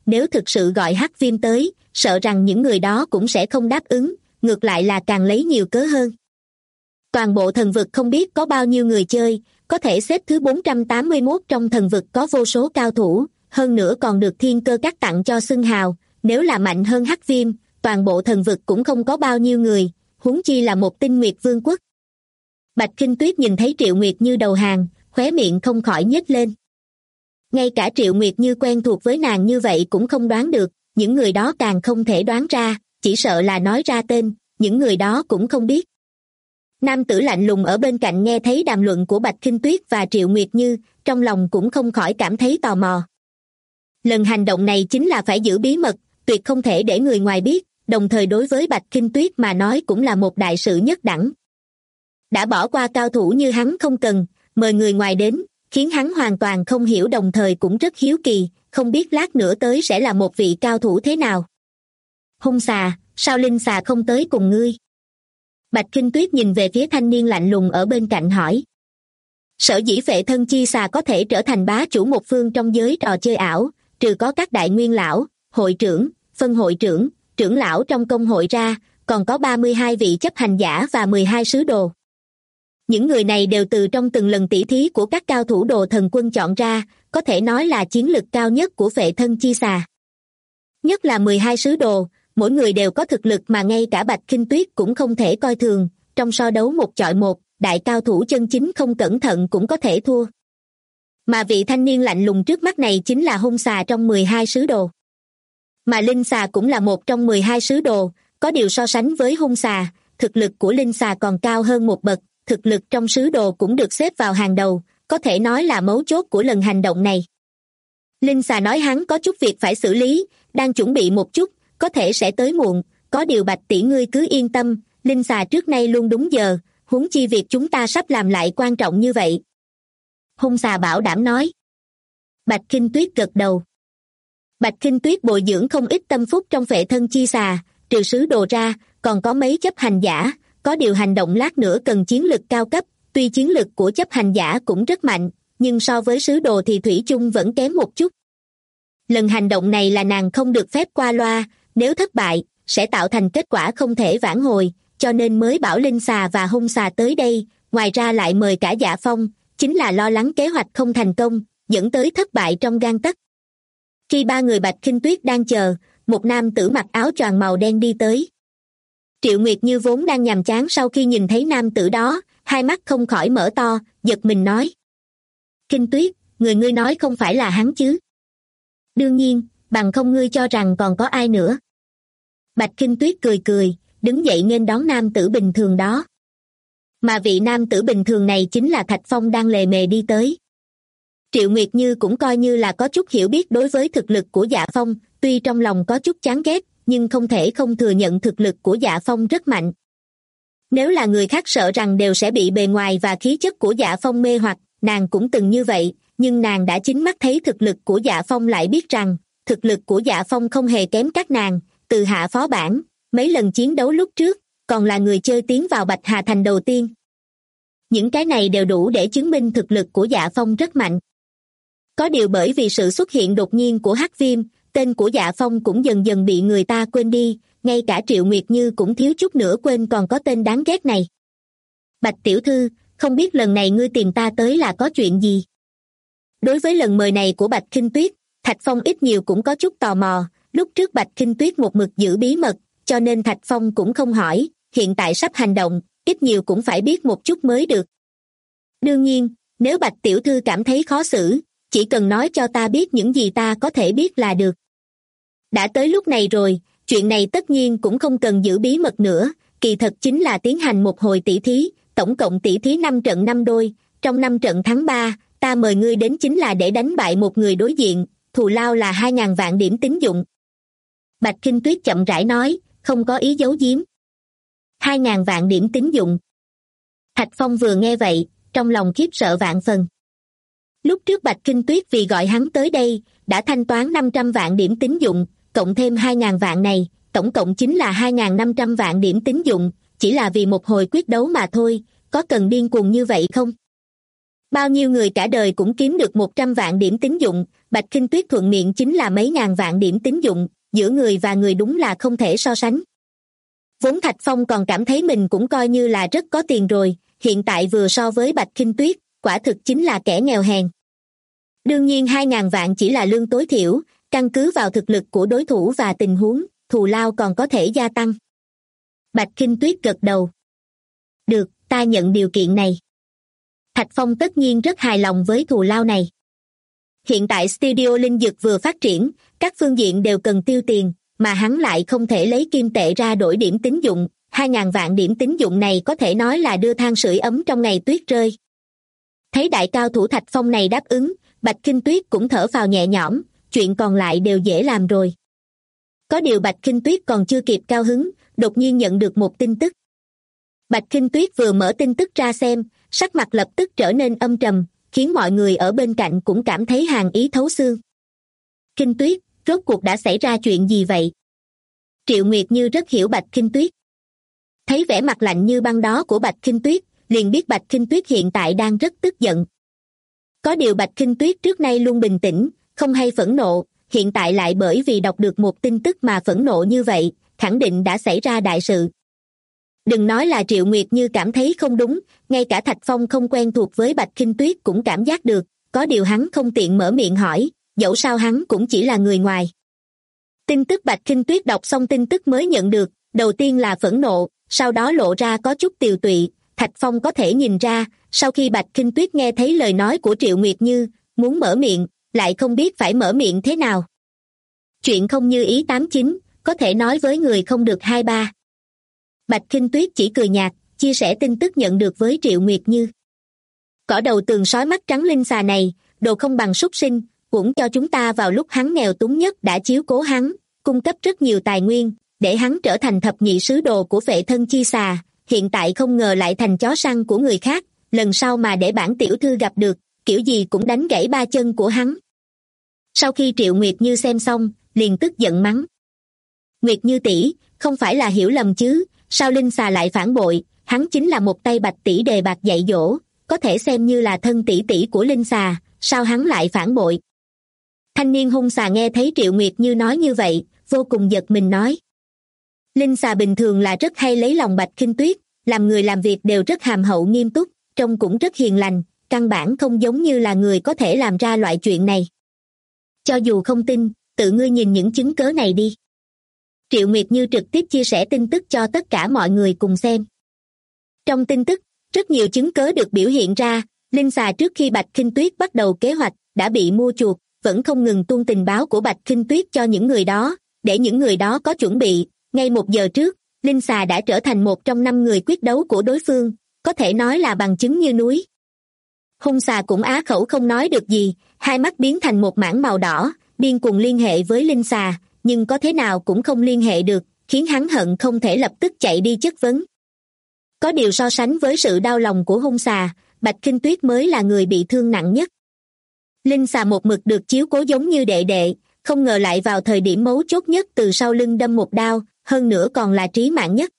nếu thực sự gọi Hắc Viêm tới, sợ rằng những người đó cũng sẽ không đáp ứng, ngược lại là càng lấy nhiều cớ hơn. Toàn bộ thần vực không biết có bao nhiêu người chơi, có thể xếp thứ 481 trong thần vực có vô số cao thủ, hơn nữa còn được thiên cơ các tặng cho xưng hào, nếu là mạnh hơn Hắc Viêm, toàn bộ thần vực cũng không có bao nhiêu người, huống chi là một Tinh Nguyệt Vương quốc. Bạch Kinh Tuyết nhìn thấy Triệu Nguyệt Như đầu hàng, khóe miệng không khỏi nhếch lên. Ngay cả Triệu Nguyệt Như quen thuộc với nàng như vậy cũng không đoán được, những người đó càng không thể đoán ra, chỉ sợ là nói ra tên, những người đó cũng không biết. Nam tử lạnh lùng ở bên cạnh nghe thấy đàm luận của Bạch Kinh Tuyết và Triệu Nguyệt Như, trong lòng cũng không khỏi cảm thấy tò mò. Lần hành động này chính là phải giữ bí mật, tuyệt không thể để người ngoài biết, đồng thời đối với Bạch Kinh Tuyết mà nói cũng là một đại sự nhất đẳng. Đã bỏ qua cao thủ như hắn không cần, mời người ngoài đến, khiến hắn hoàn toàn không hiểu, đồng thời cũng rất hiếu kỳ, không biết lát nữa tới sẽ là một vị cao thủ thế nào. Hung xà, sao Linh xà không tới cùng ngươi? Bạch Kinh Tuyết nhìn về phía thanh niên lạnh lùng ở bên cạnh hỏi. Sở dĩ Phệ Thân Chi xà có thể trở thành bá chủ một phương trong giới trò chơi ảo, trừ có các đại nguyên lão, hội trưởng, phân hội trưởng, trưởng lão trong công hội ra, còn có 32 vị chấp hành giả và 12 sứ đồ. Những người này đều từ trong từng lần tỉ thí của các cao thủ đồ thần quân chọn ra, có thể nói là chiến lực cao nhất của Phệ Thân Chi xà. Nhất là 12 sứ đồ, mỗi người đều có thực lực mà ngay cả Bạch Kinh Tuyết cũng không thể coi thường, trong so đấu một chọi một, đại cao thủ chân chính không cẩn thận cũng có thể thua. Mà vị thanh niên lạnh lùng trước mắt này chính là hung xà trong 12 sứ đồ. Mà linh xà cũng là một trong 12 sứ đồ, có điều so sánh với hung xà, thực lực của linh xà còn cao hơn một bậc, thực lực trong sứ đồ cũng được xếp vào hàng đầu, có thể nói là mấu chốt của lần hành động này. Linh xà nói hắn có chút việc phải xử lý, đang chuẩn bị một chút, có thể sẽ tới muộn, có điều Bạch tỷ ngươi cứ yên tâm, linh xà trước nay luôn đúng giờ, huống chi việc chúng ta sắp làm lại quan trọng như vậy. Hung xà bảo đảm nói. Bạch Kinh Tuyết gật đầu. Bạch Kinh Tuyết bồi dưỡng không ít tâm phúc trong Phệ Thân Chi xà, trừ sứ đồ ra, còn có mấy chấp hành giả, có điều hành động lát nữa cần chiến lực cao cấp, tuy chiến lực của chấp hành giả cũng rất mạnh, nhưng so với sứ đồ thì thủy chung vẫn kém một chút. Lần hành động này là nàng không được phép qua loa, nếu thất bại, sẽ tạo thành kết quả không thể vãn hồi, cho nên mới bảo linh xà và hung xà tới đây, ngoài ra lại mời cả Dạ Phong, chính là lo lắng kế hoạch không thành công, dẫn tới thất bại trong gang tấc. Khi ba người Bạch Kinh Tuyết đang chờ, một nam tử mặc áo choàng màu đen đi tới. Triệu Nguyệt Như vốn đang nhàm chán sau khi nhìn thấy nam tử đó, hai mắt không khỏi mở to, giật mình nói. Kinh Tuyết, người ngươi nói không phải là hắn chứ? Đương nhiên, bằng không ngươi cho rằng còn có ai nữa. Bạch Kinh Tuyết cười cười, đứng dậy nghênh đón nam tử bình thường đó. Mà vị nam tử bình thường này chính là Thạch Phong đang lề mề đi tới. Triệu Nguyệt Như cũng coi như là có chút hiểu biết đối với thực lực của Dạ Phong, tuy trong lòng có chút chán ghét, nhưng không thể không thừa nhận thực lực của Dạ Phong rất mạnh. Nếu là người khác sợ rằng đều sẽ bị bề ngoài và khí chất của Dạ Phong mê hoặc, nàng cũng từng như vậy, nhưng nàng đã chính mắt thấy thực lực của Dạ Phong lại biết rằng, thực lực của Dạ Phong không hề kém các nàng, từ hạ phó bản, mấy lần chiến đấu lúc trước, còn là người chơi tiến vào Bạch Hà Thành đầu tiên. Những cái này đều đủ để chứng minh thực lực của Dạ Phong rất mạnh. Có điều bởi vì sự xuất hiện đột nhiên của Hắc Viêm, tên của Dạ Phong cũng dần dần bị người ta quên đi, ngay cả Triệu Nguyệt Như cũng thiếu chút nữa quên còn có tên đáng ghét này. Bạch tiểu thư, không biết lần này ngươi tìm ta tới là có chuyện gì? Đối với lần mời này của Bạch Kinh Tuyết, Thạch Phong ít nhiều cũng có chút tò mò, lúc trước Bạch Kinh Tuyết một mực giữ bí mật, cho nên Thạch Phong cũng không hỏi, hiện tại sắp hành động, ít nhiều cũng phải biết một chút mới được. Đương nhiên, nếu Bạch tiểu thư cảm thấy khó xử, chỉ cần nói cho ta biết những gì ta có thể biết là được. Đã tới lúc này rồi, chuyện này tất nhiên cũng không cần giữ bí mật nữa, kỳ thật chính là tiến hành một hồi tỷ thí, tổng cộng tỷ thí 5 trận 5 đôi, trong 5 trận thắng 3, ta mời ngươi đến chính là để đánh bại một người đối diện, thù lao là 2.000 vạn điểm tín dụng. Bạch Kinh Tuyết chậm rãi nói, không có ý giấu giếm. 2.000 vạn điểm tín dụng. Thạch Phong vừa nghe vậy, trong lòng khiếp sợ vạn phần. Lúc trước Bạch Kinh Tuyết vì gọi hắn tới đây, đã thanh toán 500 vạn điểm tín dụng, cộng thêm 2.000 vạn này, tổng cộng chính là 2.500 vạn điểm tín dụng, chỉ là vì một hồi quyết đấu mà thôi, có cần điên cuồng như vậy không? Bao nhiêu người cả đời cũng kiếm được 100 vạn điểm tín dụng, Bạch Kinh Tuyết thuận miệng chính là mấy ngàn vạn điểm tín dụng, giữa người và người đúng là không thể so sánh. Vốn Thạch Phong còn cảm thấy mình cũng coi như là rất có tiền rồi, hiện tại vừa so với Bạch Kinh Tuyết, quả thực chính là kẻ nghèo hèn. Đương nhiên 2.000 vạn chỉ là lương tối thiểu, căn cứ vào thực lực của đối thủ và tình huống, thù lao còn có thể gia tăng. Bạch Kinh Tuyết gật đầu. Được, ta nhận điều kiện này. Thạch Phong tất nhiên rất hài lòng với thù lao này. Hiện tại studio linh dược vừa phát triển, các phương diện đều cần tiêu tiền, mà hắn lại không thể lấy kim tệ ra đổi điểm tín dụng. 2.000 vạn điểm tín dụng này có thể nói là đưa than sưởi ấm trong ngày tuyết rơi. Thấy đại cao thủ Thạch Phong này đáp ứng, Bạch Kinh Tuyết cũng thở phào nhẹ nhõm, chuyện còn lại đều dễ làm rồi. Có điều Bạch Kinh Tuyết còn chưa kịp cao hứng, đột nhiên nhận được một tin tức. Bạch Kinh Tuyết vừa mở tin tức ra xem, sắc mặt lập tức trở nên âm trầm, khiến mọi người ở bên cạnh cũng cảm thấy hàn ý thấu xương. Kinh Tuyết, rốt cuộc đã xảy ra chuyện gì vậy? Triệu Nguyệt Như rất hiểu Bạch Kinh Tuyết. Thấy vẻ mặt lạnh như băng đó của Bạch Kinh Tuyết, liền biết Bạch Kinh Tuyết hiện tại đang rất tức giận. Có điều Bạch Kinh Tuyết trước nay luôn bình tĩnh, không hay phẫn nộ, hiện tại lại bởi vì đọc được một tin tức mà phẫn nộ như vậy, khẳng định đã xảy ra đại sự. Đừng nói là Triệu Nguyệt Như cảm thấy không đúng, ngay cả Thạch Phong không quen thuộc với Bạch Kinh Tuyết cũng cảm giác được, có điều hắn không tiện mở miệng hỏi, dẫu sao hắn cũng chỉ là người ngoài. Tin tức Bạch Kinh Tuyết đọc xong tin tức mới nhận được, đầu tiên là phẫn nộ, sau đó lộ ra có chút tiều tụy. Thạch Phong có thể nhìn ra, sau khi Bạch Kinh Tuyết nghe thấy lời nói của Triệu Nguyệt Như, muốn mở miệng, lại không biết phải mở miệng thế nào. Chuyện không như ý 89, có thể nói với người không được 23. Bạch Kinh Tuyết chỉ cười nhạt, chia sẻ tin tức nhận được với Triệu Nguyệt Như. Cỏ đầu tường sói mắt trắng linh xà này, đồ không bằng súc sinh, cũng cho chúng ta vào lúc hắn nghèo túng nhất đã chiếu cố hắn, cung cấp rất nhiều tài nguyên, để hắn trở thành thập nhị sứ đồ của Phệ Thân Chi Xà, hiện tại không ngờ lại thành chó săn của người khác, lần sau mà để bản tiểu thư gặp được, kiểu gì cũng đánh gãy ba chân của hắn. Sau khi Triệu Nguyệt Như xem xong, liền tức giận mắng. Nguyệt Như tỷ, không phải là hiểu lầm chứ, sao linh xà lại phản bội, hắn chính là một tay Bạch tỷ đề bạc dạy dỗ, có thể xem như là thân tỷ tỷ của linh xà, sao hắn lại phản bội? Thanh niên hung xà nghe thấy Triệu Nguyệt Như nói như vậy, vô cùng giật mình nói. Linh xà bình thường là rất hay lấy lòng Bạch Kinh Tuyết, làm người làm việc đều rất hàm hậu nghiêm túc, trông cũng rất hiền lành, căn bản không giống như là người có thể làm ra loại chuyện này. Cho dù không tin, tự ngươi nhìn những chứng cớ này đi. Triệu Nguyệt Như trực tiếp chia sẻ tin tức cho tất cả mọi người cùng xem. Trong tin tức, rất nhiều chứng cớ được biểu hiện ra, linh xà trước khi Bạch Kinh Tuyết bắt đầu kế hoạch, đã bị mua chuộc, vẫn không ngừng tuôn tình báo của Bạch Kinh Tuyết cho những người đó, để những người đó có chuẩn bị. Ngay 1 giờ trước, linh xà đã trở thành một trong 5 người quyết đấu của đối phương, có thể nói là bằng chứng như núi. Hung xà cũng á khẩu không nói được gì, hai mắt biến thành một mảng màu đỏ, điên cuồng liên hệ với linh xà, nhưng có thế nào cũng không liên hệ được, khiến hắn hận không thể lập tức chạy đi chất vấn. Có điều so sánh với sự đau lòng của hung xà, Bạch Kinh Tuyết mới là người bị thương nặng nhất. Linh xà một mực được chiếu cố giống như đệ đệ, không ngờ lại vào thời điểm mấu chốt nhất từ sau lưng đâm một đao, hơn nữa còn là trí mạng nhất.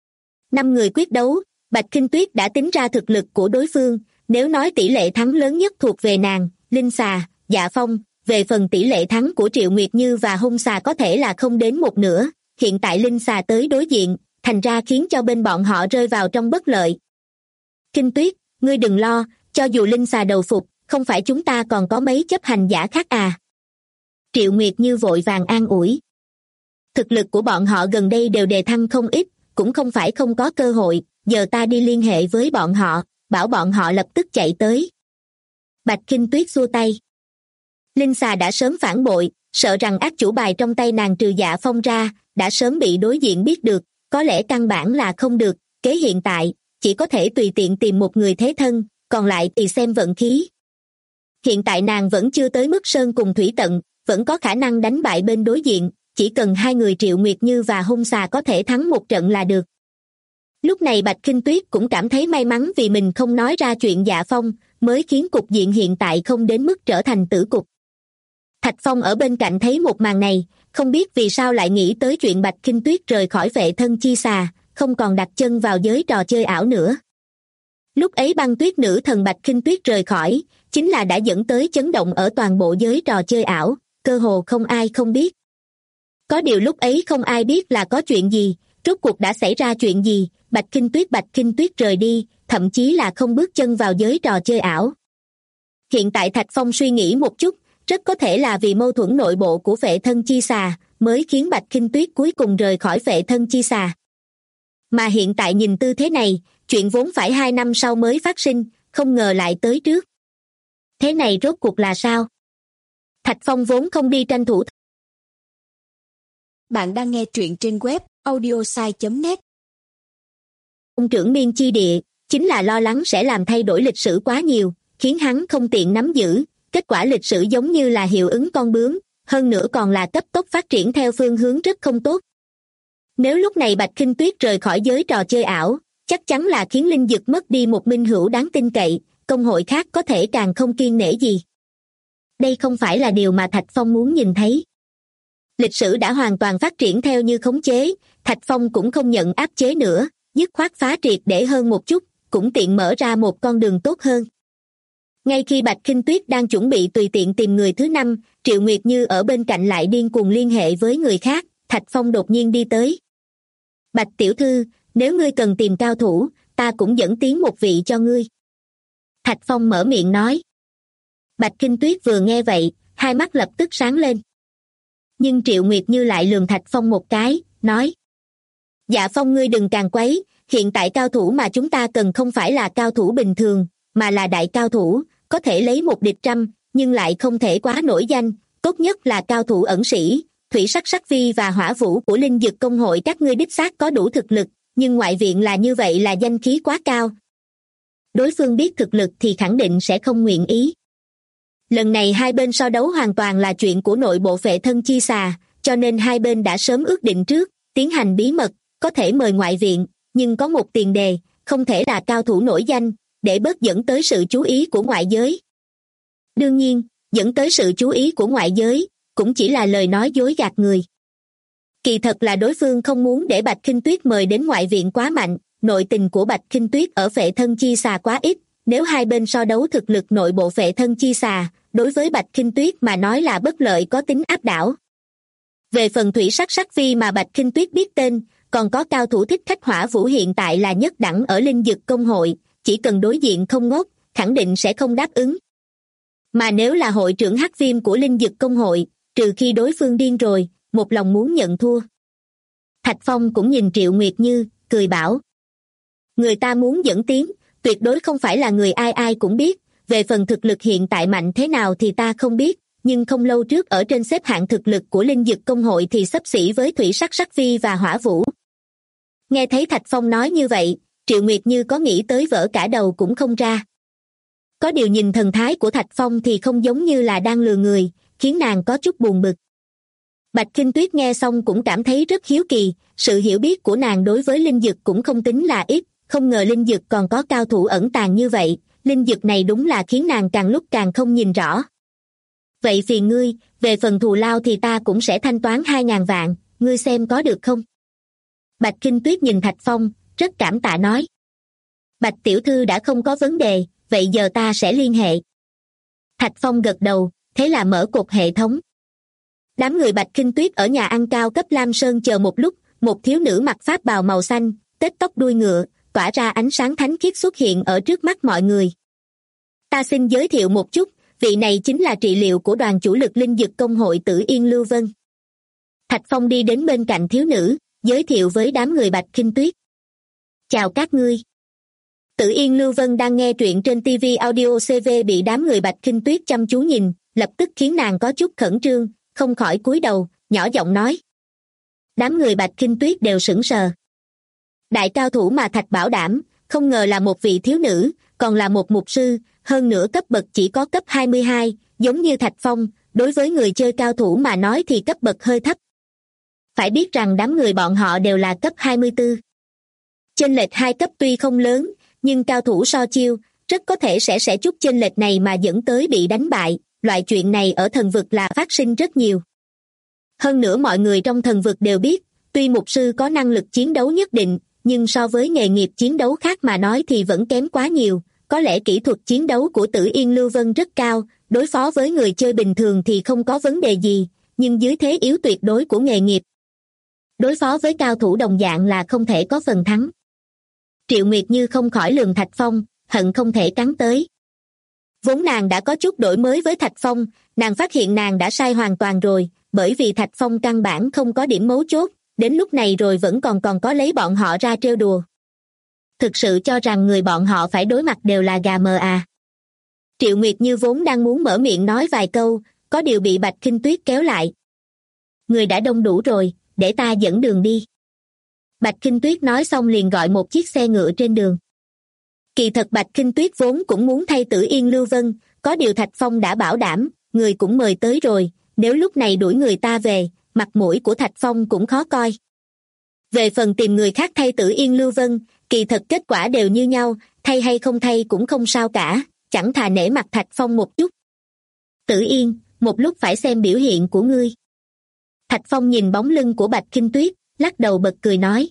5 người quyết đấu, Bạch Kinh Tuyết đã tính ra thực lực của đối phương, nếu nói tỷ lệ thắng lớn nhất thuộc về nàng, linh xà, Dạ Phong, về phần tỷ lệ thắng của Triệu Nguyệt Như và hung xà có thể là không đến một nửa, hiện tại linh xà tới đối diện, thành ra khiến cho bên bọn họ rơi vào trong bất lợi. Kinh Tuyết, ngươi đừng lo, cho dù linh xà đầu phục, không phải chúng ta còn có mấy chấp hành giả khác à? Triệu Nguyệt Như vội vàng an ủi. Thực lực của bọn họ gần đây đều đề thăng không ít, cũng không phải không có cơ hội, giờ ta đi liên hệ với bọn họ, bảo bọn họ lập tức chạy tới. Bạch Kinh Tuyết xua tay. Linh xà đã sớm phản bội, sợ rằng ác chủ bài trong tay nàng trừ Dạ Phong ra, đã sớm bị đối diện biết được, có lẽ căn bản là không được, kế hiện tại, chỉ có thể tùy tiện tìm một người thế thân, còn lại thì xem vận khí. Hiện tại nàng vẫn chưa tới mức sơn cùng thủy tận, vẫn có khả năng đánh bại bên đối diện, chỉ cần 2 người Triệu Nguyệt Như và hung xà có thể thắng một trận là được. Lúc này Bạch Kinh Tuyết cũng cảm thấy may mắn vì mình không nói ra chuyện Dạ Phong, mới khiến cục diện hiện tại không đến mức trở thành tử cục. Thạch Phong ở bên cạnh thấy một màn này, không biết vì sao lại nghĩ tới chuyện Bạch Kinh Tuyết rời khỏi Phệ Thân Chi Xà, không còn đặt chân vào giới trò chơi ảo nữa. Lúc ấy Băng Tuyết nữ thần Bạch Kinh Tuyết rời khỏi, chính là đã dẫn tới chấn động ở toàn bộ giới trò chơi ảo, cơ hồ không ai không biết. Có điều lúc ấy không ai biết là có chuyện gì, rốt cuộc đã xảy ra chuyện gì. Bạch Kinh Tuyết rời đi, thậm chí là không bước chân vào giới trò chơi ảo. Hiện tại Thạch Phong suy nghĩ một chút, rất có thể là vì mâu thuẫn nội bộ của Phệ Thân Chi Xà mới khiến Bạch Kinh Tuyết cuối cùng rời khỏi Phệ Thân Chi Xà. Mà hiện tại nhìn tư thế này, chuyện vốn phải 2 năm sau mới phát sinh, không ngờ lại tới trước. Thế này rốt cuộc là sao? Thạch Phong vốn không đi tranh thủ. Bạn đang nghe truyện trên web audiosai.net. Ông trưởng Miên Chi Địa chính là lo lắng sẽ làm thay đổi lịch sử quá nhiều, khiến hắn không tiện nắm giữ. Kết quả lịch sử giống như là hiệu ứng con bướm, hơn nữa còn là cấp tốc phát triển theo phương hướng rất không tốt. Nếu lúc này Bạch Kinh Tuyết rời khỏi giới trò chơi ảo, chắc chắn là khiến Linh Dực mất đi một minh hữu đáng tin cậy, công hội khác có thể càng không kiêng nể gì. Đây không phải là điều mà Thạch Phong muốn nhìn thấy. Lịch sử đã hoàn toàn phát triển theo như khống chế, Thạch Phong cũng không nhận áp chế nữa, dứt khoát phá triệt để hơn một chút, cũng tiện mở ra một con đường tốt hơn. Ngay khi Bạch Kinh Tuyết đang chuẩn bị tùy tiện tìm người thứ 5, Triệu Nguyệt Như ở bên cạnh lại điên cuồng liên hệ với người khác, Thạch Phong đột nhiên đi tới. Bạch tiểu thư, nếu ngươi cần tìm cao thủ, ta cũng dẫn tiến một vị cho ngươi. Thạch Phong mở miệng nói. Bạch Kinh Tuyết vừa nghe vậy, hai mắt lập tức sáng lên. Nhưng Triệu Nguyệt Như lại lườm Thạch Phong một cái, nói. Dạ Phong ngươi đừng càng quấy, hiện tại cao thủ mà chúng ta cần không phải là cao thủ bình thường, mà là đại cao thủ, có thể lấy 1 địch 100, nhưng lại không thể quá nổi danh, tốt nhất là cao thủ ẩn sĩ, Thủy Sắc Sắc Vi và Hỏa Vũ của Linh Dực công hội các ngươi đích xác có đủ thực lực, nhưng ngoại viện là như vậy là danh khí quá cao. Đối phương biết thực lực thì khẳng định sẽ không nguyện ý. Lần này hai bên so đấu hoàn toàn là chuyện của nội bộ Phệ Thân Chi Xà, cho nên hai bên đã sớm ước định trước, tiến hành bí mật, có thể mời ngoại viện, nhưng có một tiền đề, không thể là cao thủ nổi danh, để bớt dẫn tới sự chú ý của ngoại giới. Đương nhiên, dẫn tới sự chú ý của ngoại giới, cũng chỉ là lời nói dối gạt người. Kỳ thật là đối phương không muốn để Bạch Kinh Tuyết mời đến ngoại viện quá mạnh, nội tình của Bạch Kinh Tuyết ở Phệ Thân Chi Xà quá ít, nếu hai bên so đấu thực lực nội bộ Phệ Thân Chi Xà, đối với Bạch Kinh Tuyết mà nói là bất lợi có tính áp đảo. Về phần Thủy Sắc Sắc Vi mà Bạch Kinh Tuyết biết tên, còn có cao thủ thích khách Hỏa Vũ hiện tại là nhất đẳng ở Linh Dực công hội, chỉ cần đối diện không ngốc, khẳng định sẽ không đáp ứng. Mà nếu là hội trưởng Hắc Viêm của Linh Dực công hội, trừ khi đối phương điên rồi, một lòng muốn nhận thua. Thạch Phong cũng nhìn Triệu Nguyệt Như, cười bảo. Người ta muốn dẫn tiến, tuyệt đối không phải là người ai ai cũng biết, về phần thực lực hiện tại mạnh thế nào thì ta không biết, nhưng không lâu trước ở trên xếp hạng thực lực của Linh Dực công hội thì xấp xỉ với Thủy Sắc Sắc Vi và Hỏa Vũ. Nghe thấy Thạch Phong nói như vậy, Triệu Nguyệt Như có nghĩ tới vỡ cả đầu cũng không ra. Có điều nhìn thần thái của Thạch Phong thì không giống như là đang lừa người, khiến nàng có chút buồn bực. Bạch Kinh Tuyết nghe xong cũng cảm thấy rất hiếu kỳ, sự hiểu biết của nàng đối với Linh Dực cũng không tính là ít, không ngờ Linh Dực còn có cao thủ ẩn tàng như vậy, Linh Dực này đúng là khiến nàng càng lúc càng không nhìn rõ. Vậy phiền ngươi, về phần thù lao thì ta cũng sẽ thanh toán 2.000 vạn, ngươi xem có được không? Bạch Kinh Tuyết nhìn Thạch Phong, rất cảm tạ nói. Bạch tiểu thư đã không có vấn đề, vậy giờ ta sẽ liên hệ. Thạch Phong gật đầu, thế là mở cột hệ thống. Đám người Bạch Kinh Tuyết ở nhà ăn cao cấp Lam Sơn chờ một lúc, một thiếu nữ mặc pháp bào màu xanh, tết tóc đuôi ngựa, tỏa ra ánh sáng thánh khiết xuất hiện ở trước mắt mọi người. Ta xin giới thiệu một chút, vị này chính là trị liệu của đoàn chủ lực Linh Dực công hội Tử Yên Lưu Vân. Thạch Phong đi đến bên cạnh thiếu nữ, giới thiệu với đám người Bạch Kinh Tuyết. Chào các ngươi. Tử Yên Lưu Vân đang nghe truyện trên TV Audio CV bị đám người Bạch Kinh Tuyết chăm chú nhìn, lập tức khiến nàng có chút khẩn trương, không khỏi cúi đầu, nhỏ giọng nói. Đám người Bạch Kinh Tuyết đều sững sờ. Đại cao thủ mà Thạch bảo đảm, không ngờ là một vị thiếu nữ, còn là một mục sư, hơn nữa cấp bậc chỉ có cấp 22, giống như Thạch Phong, đối với người chơi cao thủ mà nói thì cấp bậc hơi thấp. Phải biết rằng đám người bọn họ đều là cấp 24. Chênh lệch 2 cấp tuy không lớn, nhưng cao thủ so chiêu, rất có thể sẽ chút chênh lệch này mà dẫn tới bị đánh bại, loại chuyện này ở thần vực là phát sinh rất nhiều. Hơn nữa mọi người trong thần vực đều biết, tuy mục sư có năng lực chiến đấu nhất định, nhưng so với nghề nghiệp chiến đấu khác mà nói thì vẫn kém quá nhiều, có lẽ kỹ thuật chiến đấu của Tử Yên Lưu Vân rất cao, đối phó với người chơi bình thường thì không có vấn đề gì, nhưng dưới thế yếu tuyệt đối của nghề nghiệp, đối phó với cao thủ đồng dạng là không thể có phần thắng. Triệu Nguyệt Như không khỏi lườm Thạch Phong, hận không thể cắn tới. Vốn nàng đã có chút đổi mới với Thạch Phong, nàng phát hiện nàng đã sai hoàn toàn rồi, bởi vì Thạch Phong căn bản không có điểm mấu chốt, đến lúc này rồi vẫn còn có lấy bọn họ ra trêu đùa. Thực sự cho rằng người bọn họ phải đối mặt đều là gà mờ à. Triệu Nguyệt Như vốn đang muốn mở miệng nói vài câu, có điều bị Bạch Khinh Tuyết kéo lại. Người đã đông đủ rồi, để ta dẫn đường đi. Bạch Khinh Tuyết nói xong liền gọi một chiếc xe ngựa trên đường. Kỳ thật Bạch Khinh Tuyết vốn cũng muốn thay Tử Yên Lưu Vân, có điều Thạch Phong đã bảo đảm, người cũng mời tới rồi, nếu lúc này đuổi người ta về, mặt mũi của Thạch Phong cũng khó coi. Về phần tìm người khác thay Tử Yên Lưu Vân, kỳ thật kết quả đều như nhau, thay hay không thay cũng không sao cả, chẳng thà nể mặt Thạch Phong một chút. Tử Yên, một lúc phải xem biểu hiện của ngươi. Thạch Phong nhìn bóng lưng của Bạch Khinh Tuyết, lắc đầu bật cười nói.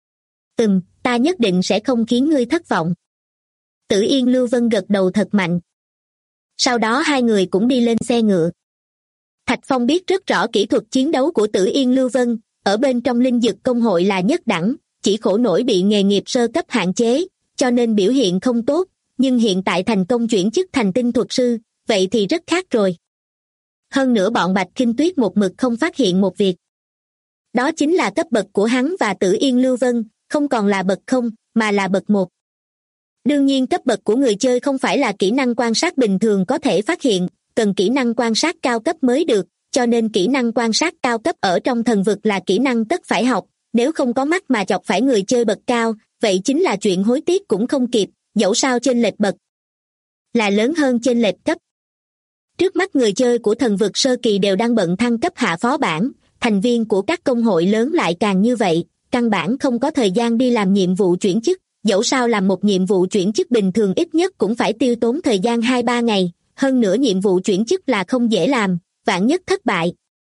Ta nhất định sẽ không khiến ngươi thất vọng. Tử Yên Lưu Vân gật đầu thật mạnh. Sau đó hai người cũng đi lên xe ngựa. Thạch Phong biết rất rõ kỹ thuật chiến đấu của Tử Yên Lưu Vân, ở bên trong linh dực công hội là nhất đẳng, chỉ khổ nổi bị nghề nghiệp sơ cấp hạn chế, cho nên biểu hiện không tốt, nhưng hiện tại thành công chuyển chức thành tinh thuật sư, vậy thì rất khác rồi. Hơn nữa bọn Bạch Khinh Tuyết một mực không phát hiện một việc. Đó chính là cấp bậc của hắn và Tử Yên Lưu Vân, không còn là bậc 0, mà là bậc 1. Đương nhiên cấp bậc của người chơi không phải là kỹ năng quan sát bình thường có thể phát hiện, cần kỹ năng quan sát cao cấp mới được, cho nên kỹ năng quan sát cao cấp ở trong thần vực là kỹ năng tất phải học, nếu không có mắt mà chọc phải người chơi bậc cao, vậy chính là chuyện hối tiếc cũng không kịp, dẫu sao chênh lệch bậc là lớn hơn chênh lệch cấp. Trước mắt người chơi của thần vực sơ kỳ đều đang bận thăng cấp hạ phó bản, thành viên của các công hội lớn lại càng như vậy, căn bản không có thời gian đi làm nhiệm vụ chuyển chức, dẫu sao làm một nhiệm vụ chuyển chức bình thường ít nhất cũng phải tiêu tốn thời gian 2-3 ngày, hơn nữa nhiệm vụ chuyển chức là không dễ làm, vạn nhất thất bại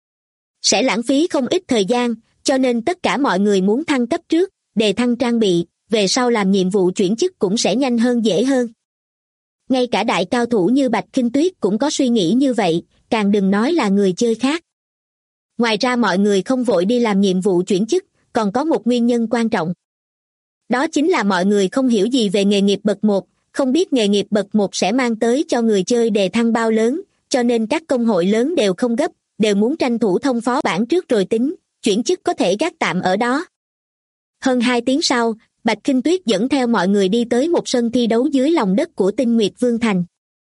sẽ lãng phí không ít thời gian, cho nên tất cả mọi người muốn thăng cấp trước, đề thăng trang bị, về sau làm nhiệm vụ chuyển chức cũng sẽ nhanh hơn dễ hơn. Ngay cả đại cao thủ như Bạch Khinh Tuyết cũng có suy nghĩ như vậy, càng đừng nói là người chơi khác. Ngoài ra mọi người không vội đi làm nhiệm vụ chuyển chức, còn có một nguyên nhân quan trọng. Đó chính là mọi người không hiểu gì về nghề nghiệp bậc 1, không biết nghề nghiệp bậc 1 sẽ mang tới cho người chơi đề thăng bao lớn, cho nên các công hội lớn đều không gấp, đều muốn tranh thủ thông phó bản trước rồi tính, chuyển chức có thể gác tạm ở đó. Hơn 2 tiếng sau, Bạch Khinh Tuyết dẫn theo mọi người đi tới một sân thi đấu dưới lòng đất của Tinh Nguyệt Vương Thành.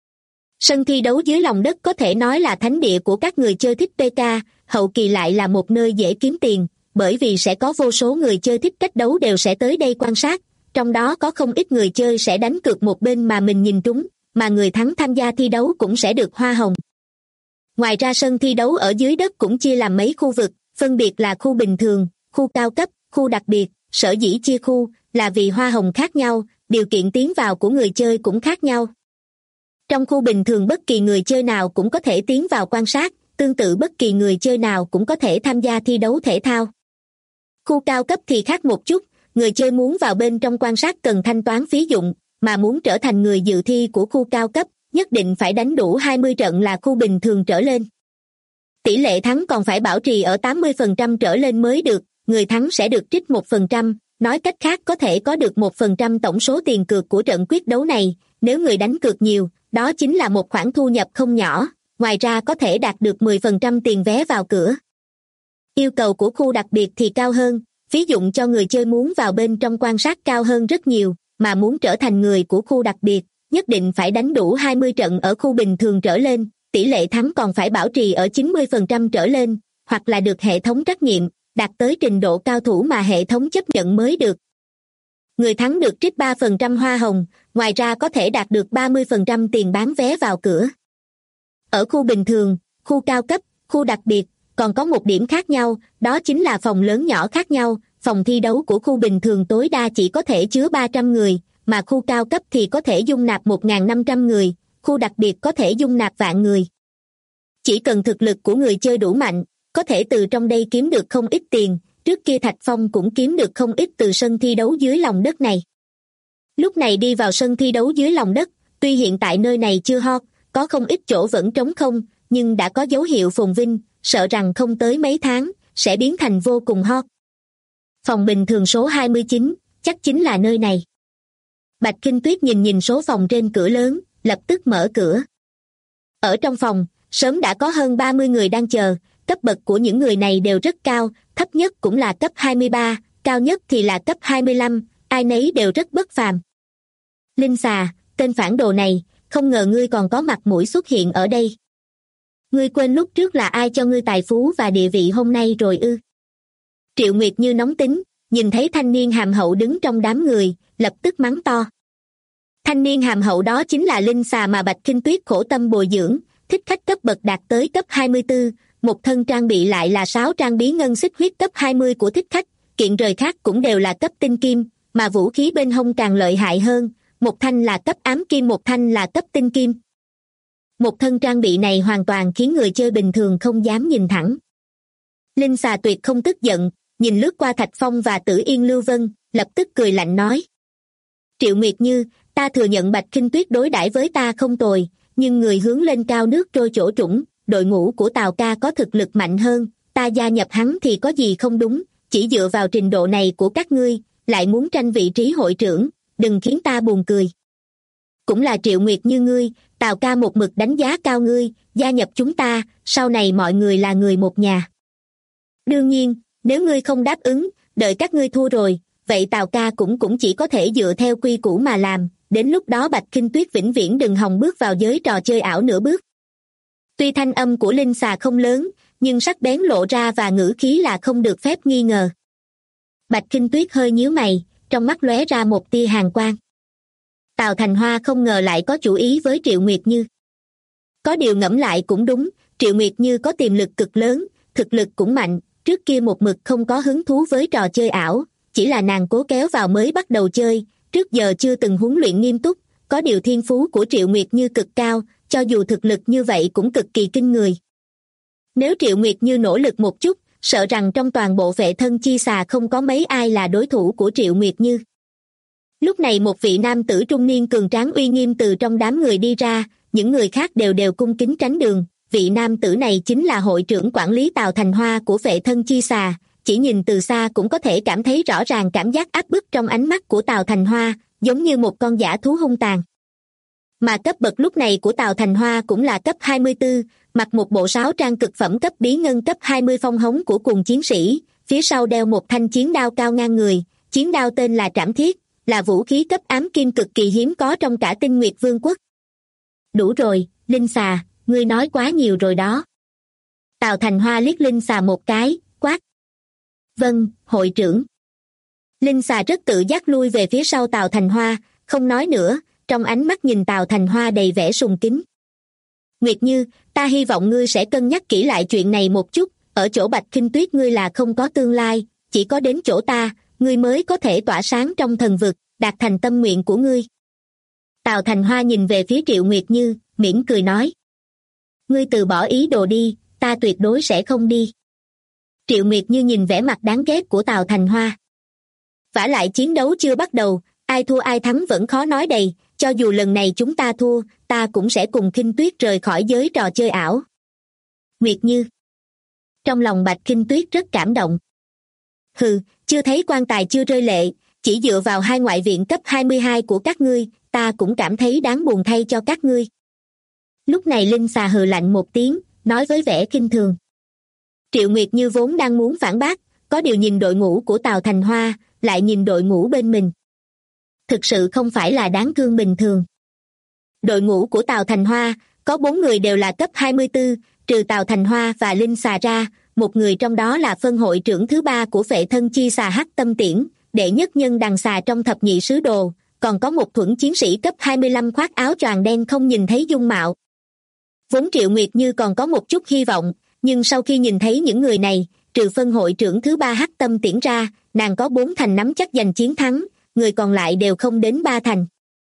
Sân thi đấu dưới lòng đất có thể nói là thánh địa của các người chơi thích PK, hậu kỳ lại là một nơi dễ kiếm tiền, bởi vì sẽ có vô số người chơi thích cách đấu đều sẽ tới đây quan sát, trong đó có không ít người chơi sẽ đánh cược một bên mà mình nhìn trúng, mà người thắng tham gia thi đấu cũng sẽ được hoa hồng. Ngoài ra sân thi đấu ở dưới đất cũng chia làm mấy khu vực, phân biệt là khu bình thường, khu cao cấp, khu đặc biệt, sở dĩ chia khu là vì hoa hồng khác nhau, điều kiện tiến vào của người chơi cũng khác nhau. Trong khu bình thường bất kỳ người chơi nào cũng có thể tiến vào quan sát, tương tự bất kỳ người chơi nào cũng có thể tham gia thi đấu thể thao. Khu cao cấp thì khác một chút, người chơi muốn vào bên trong quan sát cần thanh toán phí dụng, mà muốn trở thành người dự thi của khu cao cấp, nhất định phải đánh đủ 20 trận là khu bình thường trở lên. Tỷ lệ thắng còn phải bảo trì ở 80% trở lên mới được, người thắng sẽ được trích 1%, nói cách khác có thể có được 1% tổng số tiền cược của trận quyết đấu này, nếu người đánh cược nhiều, đó chính là một khoản thu nhập không nhỏ, ngoài ra có thể đạt được 10% tiền vé vào cửa. Yêu cầu của khu đặc biệt thì cao hơn, phí dụng cho người chơi muốn vào bên trong quan sát cao hơn rất nhiều, mà muốn trở thành người của khu đặc biệt, nhất định phải đánh đủ 20 trận ở khu bình thường trở lên, tỷ lệ thắng còn phải bảo trì ở 90% trở lên, hoặc là được hệ thống trắc nghiệm, đạt tới trình độ cao thủ mà hệ thống chấp nhận mới được. Người thắng được trích 3% hoa hồng, ngoài ra có thể đạt được 30% tiền bán vé vào cửa. Ở khu bình thường, khu cao cấp, khu đặc biệt, còn có một điểm khác nhau, đó chính là phòng lớn nhỏ khác nhau, phòng thi đấu của khu bình thường tối đa chỉ có thể chứa 300 người, mà khu cao cấp thì có thể dung nạp 1.500 người, khu đặc biệt có thể dung nạp vạn người. Chỉ cần thực lực của người chơi đủ mạnh, có thể từ trong đây kiếm được không ít tiền, trước kia Thạch Phong cũng kiếm được không ít từ sân thi đấu dưới lòng đất này. Lúc này đi vào sân thi đấu dưới lòng đất, Tuy hiện tại nơi này chưa hot, có không ít chỗ vẫn trống không, nhưng đã có dấu hiệu phồn vinh, sợ rằng không tới mấy tháng, sẽ biến thành vô cùng hot. Phòng bình thường số 29, chắc chính là nơi này. Bạch Kinh Tuyết nhìn số phòng trên cửa lớn, lập tức mở cửa. Ở trong phòng, sớm đã có hơn 30 người đang chờ, cấp bậc của những người này đều rất cao, thấp nhất cũng là cấp 23, cao nhất thì là cấp 25, ai nấy đều rất bất phàm. Linh xà, tên phản đồ này, không ngờ ngươi còn có mặt mũi xuất hiện ở đây. Ngươi quên lúc trước là ai cho ngươi tài phú và địa vị hôm nay rồi ư? Triệu Nguyệt Như nóng tính, nhìn thấy thanh niên hàm hậu đứng trong đám người, lập tức mắng to. Thanh niên hàm hậu đó chính là linh xà mà Bạch Kinh Tuyết khổ tâm bồi dưỡng, thích khách cấp bậc đạt tới cấp 24, một thân trang bị lại là 6 trang bí ngân xích huyết cấp 20 của thích khách, kiện rời khác cũng đều là cấp tinh kim, mà vũ khí bên hông càng lợi hại hơn, một thanh là cấp ám kim, một thanh là cấp tinh kim. Một thân trang bị này hoàn toàn khiến người chơi bình thường không dám nhìn thẳng. Linh xà tuyệt không tức giận, nhìn lướt qua Thạch Phong và Tử Yên Lưu Vân, lập tức cười lạnh nói. Triệu Nguyệt Như, ta thừa nhận Bạch Kinh Tuyết đối đãi với ta không tồi, nhưng người hướng lên cao nước trôi chỗ trũng, đội ngũ của Tào ca có thực lực mạnh hơn, ta gia nhập hắn thì có gì không đúng, chỉ dựa vào trình độ này của các ngươi, lại muốn tranh vị trí hội trưởng, đừng khiến ta buồn cười. Cũng là Triệu Nguyệt Như ngươi, Tào ca một mực đánh giá cao ngươi, gia nhập chúng ta, sau này mọi người là người một nhà. Đương nhiên, nếu ngươi không đáp ứng, đợi các ngươi thua rồi, vậy Tào ca cũng chỉ có thể dựa theo quy củ mà làm, đến lúc đó Bạch Kinh Tuyết vĩnh viễn đừng hòng bước vào giới trò chơi ảo nửa bước. Tuy thanh âm của linh xà không lớn, nhưng sắc bén lộ ra và ngữ khí là không được phép nghi ngờ. Bạch Kinh Tuyết hơi nhíu mày, trong mắt lóe ra một tia hàn quang. Tào Thành Hoa không ngờ lại có chủ ý với Triệu Nguyệt Như. Có điều ngẫm lại cũng đúng, Triệu Nguyệt Như có tiềm lực cực lớn, thực lực cũng mạnh, trước kia một mực không có hứng thú với trò chơi ảo, chỉ là nàng cố kéo vào mới bắt đầu chơi, trước giờ chưa từng huấn luyện nghiêm túc, có điều thiên phú của Triệu Nguyệt Như cực cao, cho dù thực lực như vậy cũng cực kỳ kinh người. Nếu Triệu Nguyệt Như nỗ lực một chút, sợ rằng trong toàn bộ vệ thân chi xà không có mấy ai là đối thủ của Triệu Nguyệt Như. Lúc này một vị nam tử trung niên cường tráng uy nghiêm từ trong đám người đi ra, những người khác đều cung kính tránh đường. Vị nam tử này chính là hội trưởng quản lý Tào Thành Hoa của vệ thân chi xà, chỉ nhìn từ xa cũng có thể cảm thấy rõ ràng cảm giác áp bức trong ánh mắt của Tào Thành Hoa, giống như một con dã thú hung tàn. Mà cấp bậc lúc này của Tào Thành Hoa cũng là cấp 24, mặc một bộ sáo trang cực phẩm cấp bí ngân cấp 20 phong hống của cùng chiến sĩ, phía sau đeo một thanh chiến đao cao ngang người, chiến đao tên là Trảm Thiết, là vũ khí cấp ám kim cực kỳ hiếm có trong cả Tinh Nguyệt Vương quốc. Đủ rồi, linh xà, ngươi nói quá nhiều rồi đó. Tào Thành Hoa liếc linh xà một cái, quát. Vâng, hội trưởng. Linh xà rất tự giác lui về phía sau Tào Thành Hoa, không nói nữa, trong ánh mắt nhìn Tào Thành Hoa đầy vẻ sùng kính. Nguyệt Như, ta hy vọng ngươi sẽ cân nhắc kỹ lại chuyện này một chút, ở chỗ Bạch Kinh Tuyết ngươi là không có tương lai, chỉ có đến chỗ ta, ngươi mới có thể tỏa sáng trong thần vực, đạt thành tâm nguyện của ngươi. Tào Thành Hoa nhìn về phía Triệu Nguyệt Như, mỉm cười nói. Ngươi từ bỏ ý đồ đi, ta tuyệt đối sẽ không đi. Triệu Nguyệt Như nhìn vẻ mặt đáng ghét của Tào Thành Hoa. Vả lại chiến đấu chưa bắt đầu, ai thua ai thắng vẫn khó nói đầy, cho dù lần này chúng ta thua, ta cũng sẽ cùng Kinh Tuyết rời khỏi giới trò chơi ảo. Nguyệt Như. Trong lòng Bạch Kinh Tuyết rất cảm động. Hừ, chưa thấy quan tài chưa rơi lệ, chỉ dựa vào hai ngoại viện cấp 22 của các ngươi, ta cũng cảm thấy đáng buồn thay cho các ngươi. Lúc này linh xà hừ lạnh một tiếng, nói với vẻ khinh thường. Triệu Nguyệt Như vốn đang muốn phản bác, có điều nhìn đội ngũ của Tào Thành Hoa, lại nhìn đội ngũ bên mình. Thực sự không phải là đáng thương bình thường. Đội ngũ của Tào Thành Hoa, có 4 người đều là cấp 24, trừ Tào Thành Hoa và linh xà ra, một người trong đó là phân hội trưởng thứ 3 của vệ thân chi xà Hắc Tâm Tiễn, đệ nhất nhân đằng xà trong thập nhị sứ đồ, còn có một thuẫn chiến sĩ cấp 25 khoác áo choàng đen không nhìn thấy dung mạo. Vốn Triệu Nguyệt Như còn có một chút hy vọng, nhưng sau khi nhìn thấy những người này, trừ phân hội trưởng thứ 3 Hắc Tâm Tiễn ra, nàng có 4 thành nắm chắc giành chiến thắng, người còn lại đều không đến 3 thành.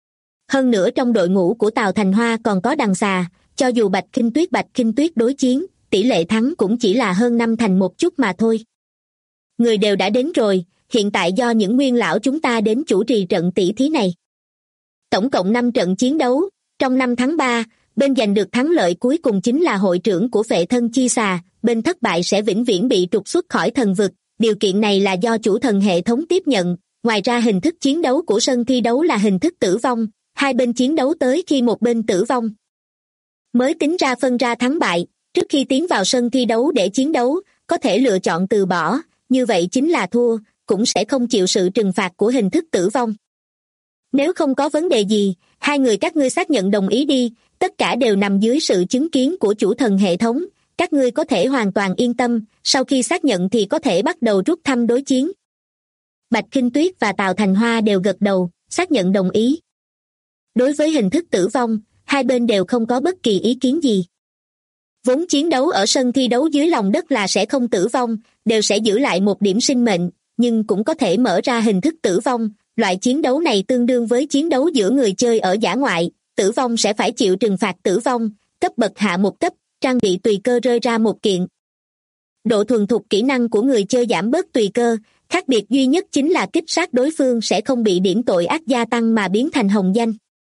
Hơn nữa trong đội ngũ của Tào Thành Hoa còn có đằng xà, cho dù Bạch Kinh Tuyết đối chiến, tỷ lệ thắng cũng chỉ là hơn 5 thành một chút mà thôi. Người đều đã đến rồi, hiện tại do những nguyên lão chúng ta đến chủ trì trận tỷ thí này. Tổng cộng 5 trận chiến đấu, Trong năm tháng 3, bên giành được thắng lợi cuối cùng chính là hội trưởng của Phệ Thân Chi Xà, bên thất bại sẽ vĩnh viễn bị trục xuất khỏi thần vực. Điều kiện này là do chủ thần hệ thống tiếp nhận. Ngoài ra hình thức chiến đấu của sân thi đấu là hình thức tử vong, hai bên chiến đấu tới khi một bên tử vong mới tính ra phân ra thắng bại. Trước khi tiến vào sân thi đấu để chiến đấu, có thể lựa chọn từ bỏ, như vậy chính là thua, cũng sẽ không chịu sự trừng phạt của hình thức tử vong. Nếu không có vấn đề gì, hai người các ngươi xác nhận đồng ý đi, tất cả đều nằm dưới sự chứng kiến của chủ thần hệ thống, các ngươi có thể hoàn toàn yên tâm, sau khi xác nhận thì có thể bắt đầu rút thăm đối chiến. Bạch Kinh Tuyết và Tào Thành Hoa đều gật đầu, xác nhận đồng ý. Đối với hình thức tử vong, hai bên đều không có bất kỳ ý kiến gì. Vốn chiến đấu ở sân thi đấu dưới lòng đất là sẽ không tử vong, đều sẽ giữ lại một điểm sinh mệnh, nhưng cũng có thể mở ra hình thức tử vong. Loại chiến đấu này tương đương với chiến đấu giữa người chơi ở dã ngoại, tử vong sẽ phải chịu trừng phạt tử vong, cấp bậc hạ một cấp, trang bị tùy cơ rơi ra một kiện. Độ thuần thục kỹ năng của người chơi giảm bớt tùy cơ, khác biệt duy nhất chính là kích sát đối phương sẽ không bị điểm tội ác gia tăng mà biến thành hồng danh.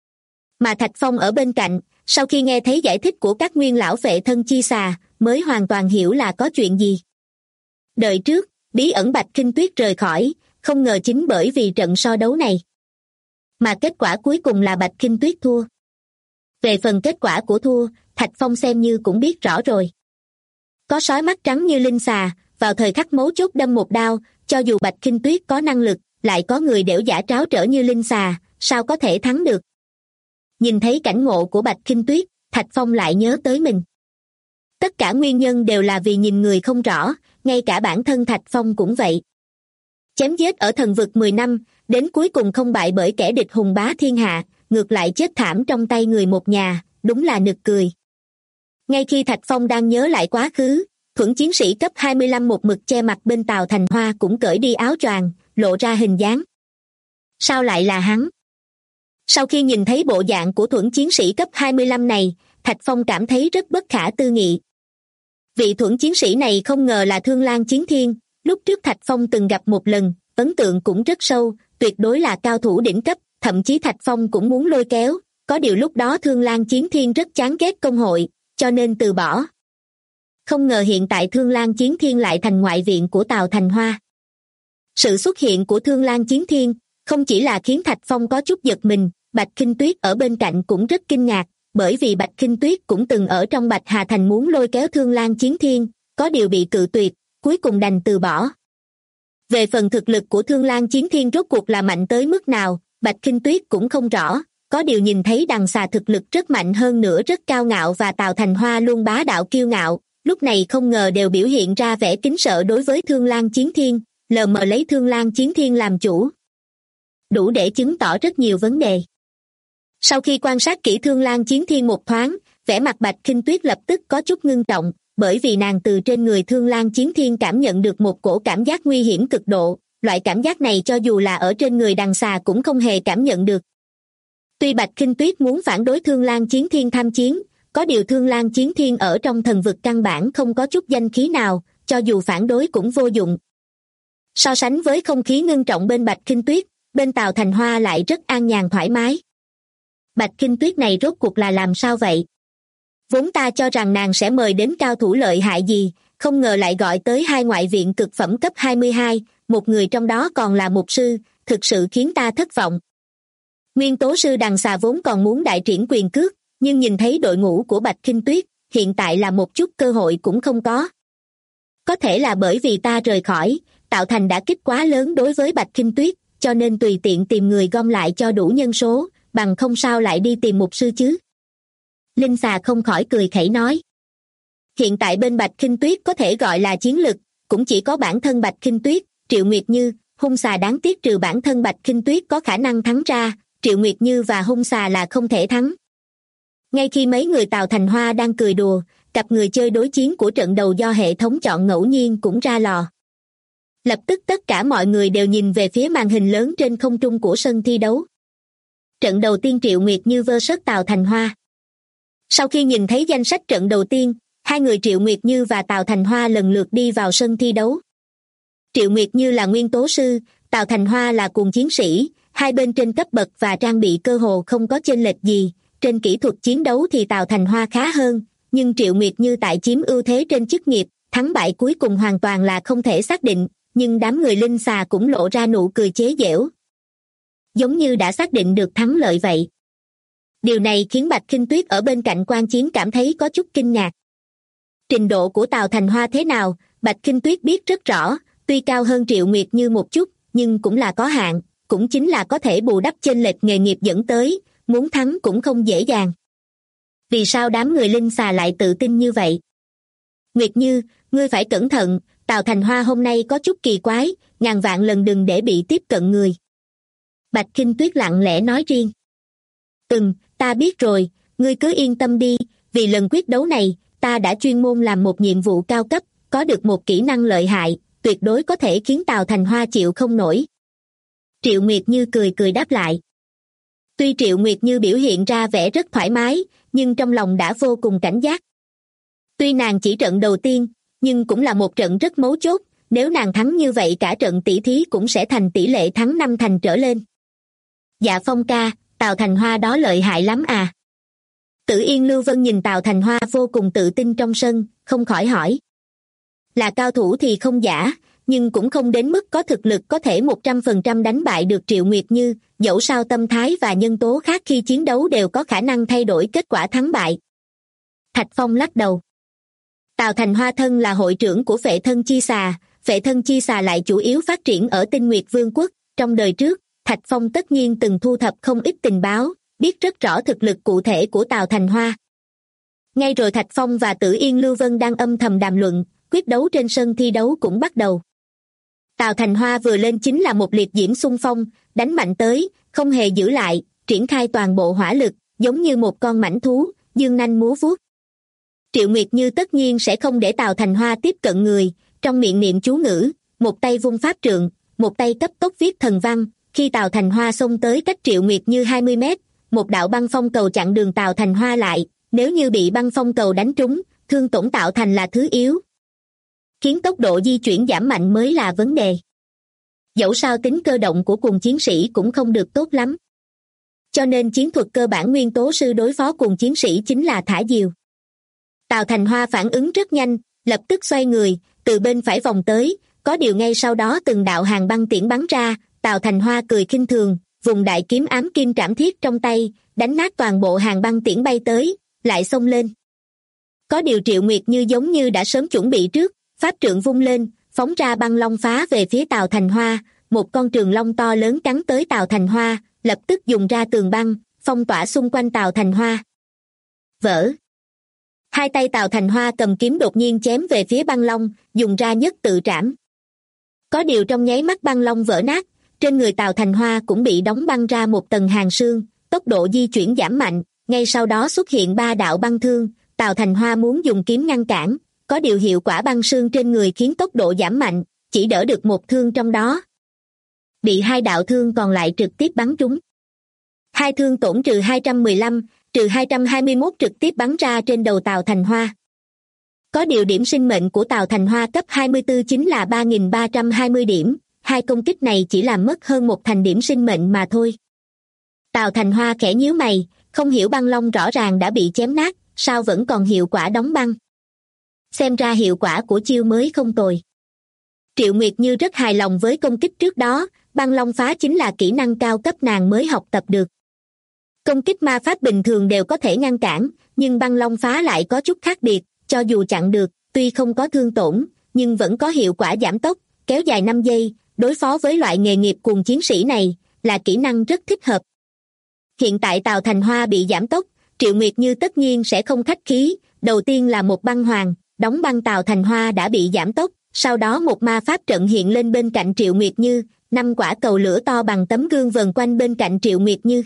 Mà Thạch Phong ở bên cạnh, sau khi nghe thấy giải thích của các nguyên lão Phệ Thân Chi Xà, mới hoàn toàn hiểu là có chuyện gì. Đợi trước, bí ẩn Bạch Kinh Tuyết rời khỏi, không ngờ chính bởi vì trận so đấu này mà kết quả cuối cùng là Bạch Kinh Tuyết thua. Về phần kết quả của thua, Thạch Phong xem như cũng biết rõ rồi. Có sói mắt trắng như linh xà, vào thời khắc mấu chốt đâm một đao, cho dù Bạch Kinh Tuyết có năng lực, lại có người đểu giả tráo trở như linh xà, sao có thể thắng được. Nhìn thấy cảnh ngộ của Bạch Kinh Tuyết, Thạch Phong lại nhớ tới mình. Tất cả nguyên nhân đều là vì nhìn người không rõ, ngay cả bản thân Thạch Phong cũng vậy. Chém giết ở thần vực 10 năm, đến cuối cùng không bại bởi kẻ địch hùng bá thiên hạ, ngược lại chết thảm trong tay người một nhà, đúng là nực cười. Ngay khi Thạch Phong đang nhớ lại quá khứ, Thuẫn chiến sĩ cấp 25 một mực che mặt bên Tào Thành Hoa cũng cởi đi áo choàng, lộ ra hình dáng. Sao lại là hắn? Sau khi nhìn thấy bộ dạng của Thuẫn chiến sĩ cấp 25 này, Thạch Phong cảm thấy rất bất khả tư nghị. Vị Thuẫn chiến sĩ này không ngờ là Thương Lang Chiến Thiên, lúc trước Thạch Phong từng gặp một lần, ấn tượng cũng rất sâu, tuyệt đối là cao thủ đỉnh cấp, thậm chí Thạch Phong cũng muốn lôi kéo, có điều lúc đó Thương Lang Chiến Thiên rất chán ghét công hội, cho nên từ bỏ. Không ngờ hiện tại Thương Lang Chiến Thiên lại thành ngoại viện của Tào Thành Hoa. Sự xuất hiện của Thương Lang Chiến Thiên không chỉ là khiến Thạch Phong có chút giật mình, Bạch Kinh Tuyết ở bên cạnh cũng rất kinh ngạc, bởi vì Bạch Kinh Tuyết cũng từng ở trong Bạch Hà Thành muốn lôi kéo Thương Lang Chiến Thiên, có điều bị cự tuyệt, cuối cùng đành từ bỏ. Về phần thực lực của Thương Lang Chiến Thiên rốt cuộc là mạnh tới mức nào, Bạch Kinh Tuyết cũng không rõ, có điều nhìn thấy đằng xà thực lực rất mạnh hơn nữa rất cao ngạo và Tào Thành Hoa luôn bá đạo kiêu ngạo, lúc này không ngờ đều biểu hiện ra vẻ kính sợ đối với Thương Lang Chiến Thiên, lờ mờ lấy Thương Lang Chiến Thiên làm chủ. Đủ để chứng tỏ rất nhiều vấn đề. Sau khi quan sát kỹ Thương Lang Chiến Thiên một thoáng, vẻ mặt Bạch Kinh Tuyết lập tức có chút ngưng trọng, bởi vì nàng từ trên người Thương Lang Chiến Thiên cảm nhận được một cổ cảm giác nguy hiểm cực độ, loại cảm giác này cho dù là ở trên người đằng xà cũng không hề cảm nhận được. Tuy Bạch Kinh Tuyết muốn phản đối Thương Lang Chiến Thiên tham chiến, có điều Thương Lang Chiến Thiên ở trong thần vực căn bản không có chút danh khí nào, cho dù phản đối cũng vô dụng. So sánh với không khí ngưng trọng bên Bạch Kinh Tuyết, bên Tào Thành Hoa lại rất an nhàn thoải mái. Bạch Kinh Tuyết này rốt cuộc là làm sao vậy? Vốn ta cho rằng nàng sẽ mời đến cao thủ lợi hại gì, không ngờ lại gọi tới hai ngoại viện cực phẩm cấp 22, một người trong đó còn là mục sư, thực sự khiến ta thất vọng. Nguyên tố sư đằng xà vốn còn muốn đại triển quyền cước, nhưng nhìn thấy đội ngũ của Bạch Kinh Tuyết, hiện tại là một chút cơ hội cũng không có. Có thể là bởi vì ta rời khỏi, tạo thành đả kích quá lớn đối với Bạch Kinh Tuyết, cho nên tùy tiện tìm người gom lại cho đủ nhân số, bằng không sao lại đi tìm mục sư chứ. Linh xà không khỏi cười khẩy nói. Hiện tại bên Bạch Kinh Tuyết có thể gọi là chiến lực, cũng chỉ có bản thân Bạch Kinh Tuyết, Triệu Nguyệt Như, hung xà đáng tiếc trừ bản thân Bạch Kinh Tuyết có khả năng thắng ra, Triệu Nguyệt Như và hung xà là không thể thắng. Ngay khi mấy người Tào Thành Hoa đang cười đùa, cặp người chơi đối chiến của trận đầu do hệ thống chọn ngẫu nhiên cũng ra lò. Lập tức tất cả mọi người đều nhìn về phía màn hình lớn trên không trung của sân thi đấu. Trận đầu tiên Triệu Nguyệt Như vs Tào Thành Hoa. Sau khi nhìn thấy danh sách trận đầu tiên, hai người Triệu Nguyệt Như và Tào Thành Hoa lần lượt đi vào sân thi đấu. Triệu Nguyệt Như là nguyên tố sư, Tào Thành Hoa là cuồng chiến sĩ, hai bên trên cấp bậc và trang bị cơ hồ không có chênh lệch gì, trên kỹ thuật chiến đấu thì Tào Thành Hoa khá hơn, nhưng Triệu Nguyệt Như tại chiếm ưu thế trên chức nghiệp, thắng bại cuối cùng hoàn toàn là không thể xác định, nhưng đám người linh xà cũng lộ ra nụ cười chế giễu. Giống như đã xác định được thắng lợi vậy. Điều này khiến Bạch Khinh Tuyết ở bên cạnh quan chiến cảm thấy có chút kinh ngạc. Trình độ của Tào Thành Hoa thế nào, Bạch Khinh Tuyết biết rất rõ, tuy cao hơn Triệu Nguyệt Như một chút, nhưng cũng là có hạn, cũng chính là có thể bù đắp chênh lệch nghề nghiệp dẫn tới, muốn thắng cũng không dễ dàng. Vì sao đám người linh xà lại tự tin như vậy? Nguyệt Như, ngươi phải cẩn thận, Tào Thành Hoa hôm nay có chút kỳ quái, ngàn vạn lần đừng để bị tiếp cận người. Bạch Khinh Tuyết lặng lẽ nói riêng. Ta biết rồi, ngươi cứ yên tâm đi, vì lần quyết đấu này, ta đã chuyên môn làm một nhiệm vụ cao cấp, có được một kỹ năng lợi hại, tuyệt đối có thể khiến Tào Thành Hoa chịu không nổi. Triệu Nguyệt Như cười cười đáp lại. Tuy Triệu Nguyệt Như biểu hiện ra vẻ rất thoải mái, nhưng trong lòng đã vô cùng cảnh giác. Tuy nàng chỉ trận đầu tiên, nhưng cũng là một trận rất mấu chốt, nếu nàng thắng như vậy cả trận tỷ thí cũng sẽ thành tỷ lệ thắng 5 thành trở lên. Dạ Phong ca, Tào Thành Hoa đó lợi hại lắm à? Tử Yên Lưu Vân nhìn Tào Thành Hoa vô cùng tự tin trong sân, không khỏi hỏi. Là cao thủ thì không giả, nhưng cũng không đến mức có thực lực có thể 100% đánh bại được Triệu Nguyệt Như, dẫu sao tâm thái và nhân tố khác khi chiến đấu đều có khả năng thay đổi kết quả thắng bại. Thạch Phong lắc đầu. Tào Thành Hoa thân là hội trưởng của Phệ Thân Chi Xà, Phệ Thân Chi Xà lại chủ yếu phát triển ở Tinh Nguyệt Vương quốc, trong đời trước, Thạch Phong tất nhiên từng thu thập không ít tình báo, biết rất rõ thực lực cụ thể của Tào Thành Hoa. Ngay rồi Thạch Phong và Tử Yên Lưu Vân đang âm thầm đàm luận, quyết đấu trên sân thi đấu cũng bắt đầu. Tào Thành Hoa vừa lên chính là một liệt diễm xung phong, đánh mạnh tới, không hề giữ lại, triển khai toàn bộ hỏa lực, giống như một con mãnh thú, dương nanh múa vuốt. Triệu Nguyệt Như tất nhiên sẽ không để Tào Thành Hoa tiếp cận người, trong miệng niệm chú ngữ, một tay vung pháp trượng, một tay cấp tốc viết thần văn, khi Tào Thành Hoa xông tới cách Triệu Nguyệt Như 20 mét, một đạo băng phong cầu chặn đường Tào Thành Hoa lại, nếu như bị băng phong cầu đánh trúng, thương tổn tạo thành là thứ yếu. Khiến tốc độ di chuyển giảm mạnh mới là vấn đề. Dẫu sao tính cơ động của cuồng chiến sĩ cũng không được tốt lắm. Cho nên chiến thuật cơ bản nguyên tố sư đối phó cuồng chiến sĩ chính là thả diều. Tào Thành Hoa phản ứng rất nhanh, lập tức xoay người, từ bên phải vòng tới, có điều ngay sau đó từng đạo hàng băng tiễn bắn ra, Tào Thành Hoa cười khinh thường, vùng đại kiếm ám kim trảm thiết trong tay, đánh nát toàn bộ hàng băng tiễn bay tới, lại xông lên. Có điều Triệu Nguyệt Như giống như đã sớm chuẩn bị trước, pháp trượng vung lên, phóng ra băng long phá về phía Tào Thành Hoa, một con trường long to lớn cắn tới Tào Thành Hoa, lập tức dùng ra tường băng, phong tỏa xung quanh Tào Thành Hoa. Vỡ. Hai tay Tào Thành Hoa cầm kiếm đột nhiên chém về phía băng long, dùng ra nhất tự trảm. Có điều trong nháy mắt băng long vỡ nát, trên người Tào Thành Hoa cũng bị đóng băng ra một tầng hàn sương, tốc độ di chuyển giảm mạnh, ngay sau đó xuất hiện 3 đạo băng thương, Tào Thành Hoa muốn dùng kiếm ngăn cản, có điều hiệu quả băng sương trên người khiến tốc độ giảm mạnh, chỉ đỡ được một thương trong đó. Bị 2 đạo thương còn lại trực tiếp bắn trúng. 2 thương tổn trừ 215, trừ 221 trực tiếp bắn ra trên đầu Tào Thành Hoa. Có điều điểm sinh mệnh của Tào Thành Hoa cấp 24 chính là 3.320 điểm, 2 công kích này chỉ làm mất hơn 1 thành điểm sinh mệnh mà thôi. Tào Thành Hoa khẽ nhíu mày, không hiểu băng long rõ ràng đã bị chém nát, sao vẫn còn hiệu quả đóng băng. Xem ra hiệu quả của chiêu mới không tồi. Triệu Nguyệt Như rất hài lòng với công kích trước đó, băng long phá chính là kỹ năng cao cấp nàng mới học tập được. Công kích ma pháp bình thường đều có thể ngăn cản, nhưng băng long phá lại có chút khác biệt, cho dù chặn được, tuy không có thương tổn, nhưng vẫn có hiệu quả giảm tốc, kéo dài 5 giây, đối phó với loại nghề nghiệp cuồng chiến sĩ này, là kỹ năng rất thích hợp. Hiện tại Tào Thành Hoa bị giảm tốc, Triệu Nguyệt Như tất nhiên sẽ không khách khí, đầu tiên là một băng hoàng, đóng băng Tào Thành Hoa đã bị giảm tốc, sau đó một ma pháp trận hiện lên bên cạnh Triệu Nguyệt Như, 5 quả cầu lửa to bằng tấm gương vần quanh bên cạnh Triệu Nguyệt Như.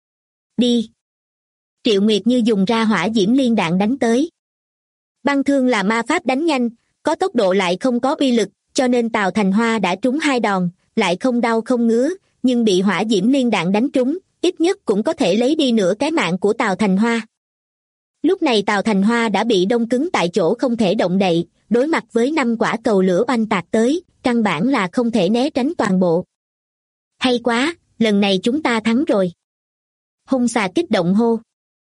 Đi! Triệu Nguyệt Như dùng ra hỏa diễm liên đạn đánh tới. Băng thương là ma pháp đánh nhanh, có tốc độ lại không có uy lực, cho nên Tào Thành Hoa đã trúng 2 đòn, lại không đau không ngứa, nhưng bị hỏa diễm liên đạn đánh trúng, ít nhất cũng có thể lấy đi nửa cái mạng của Tào Thành Hoa. Lúc này Tào Thành Hoa đã bị đông cứng tại chỗ không thể động đậy, đối mặt với 5 quả cầu lửa oanh tạc tới, căn bản là không thể né tránh toàn bộ. Hay quá, lần này chúng ta thắng rồi. Hung xà kích động hô.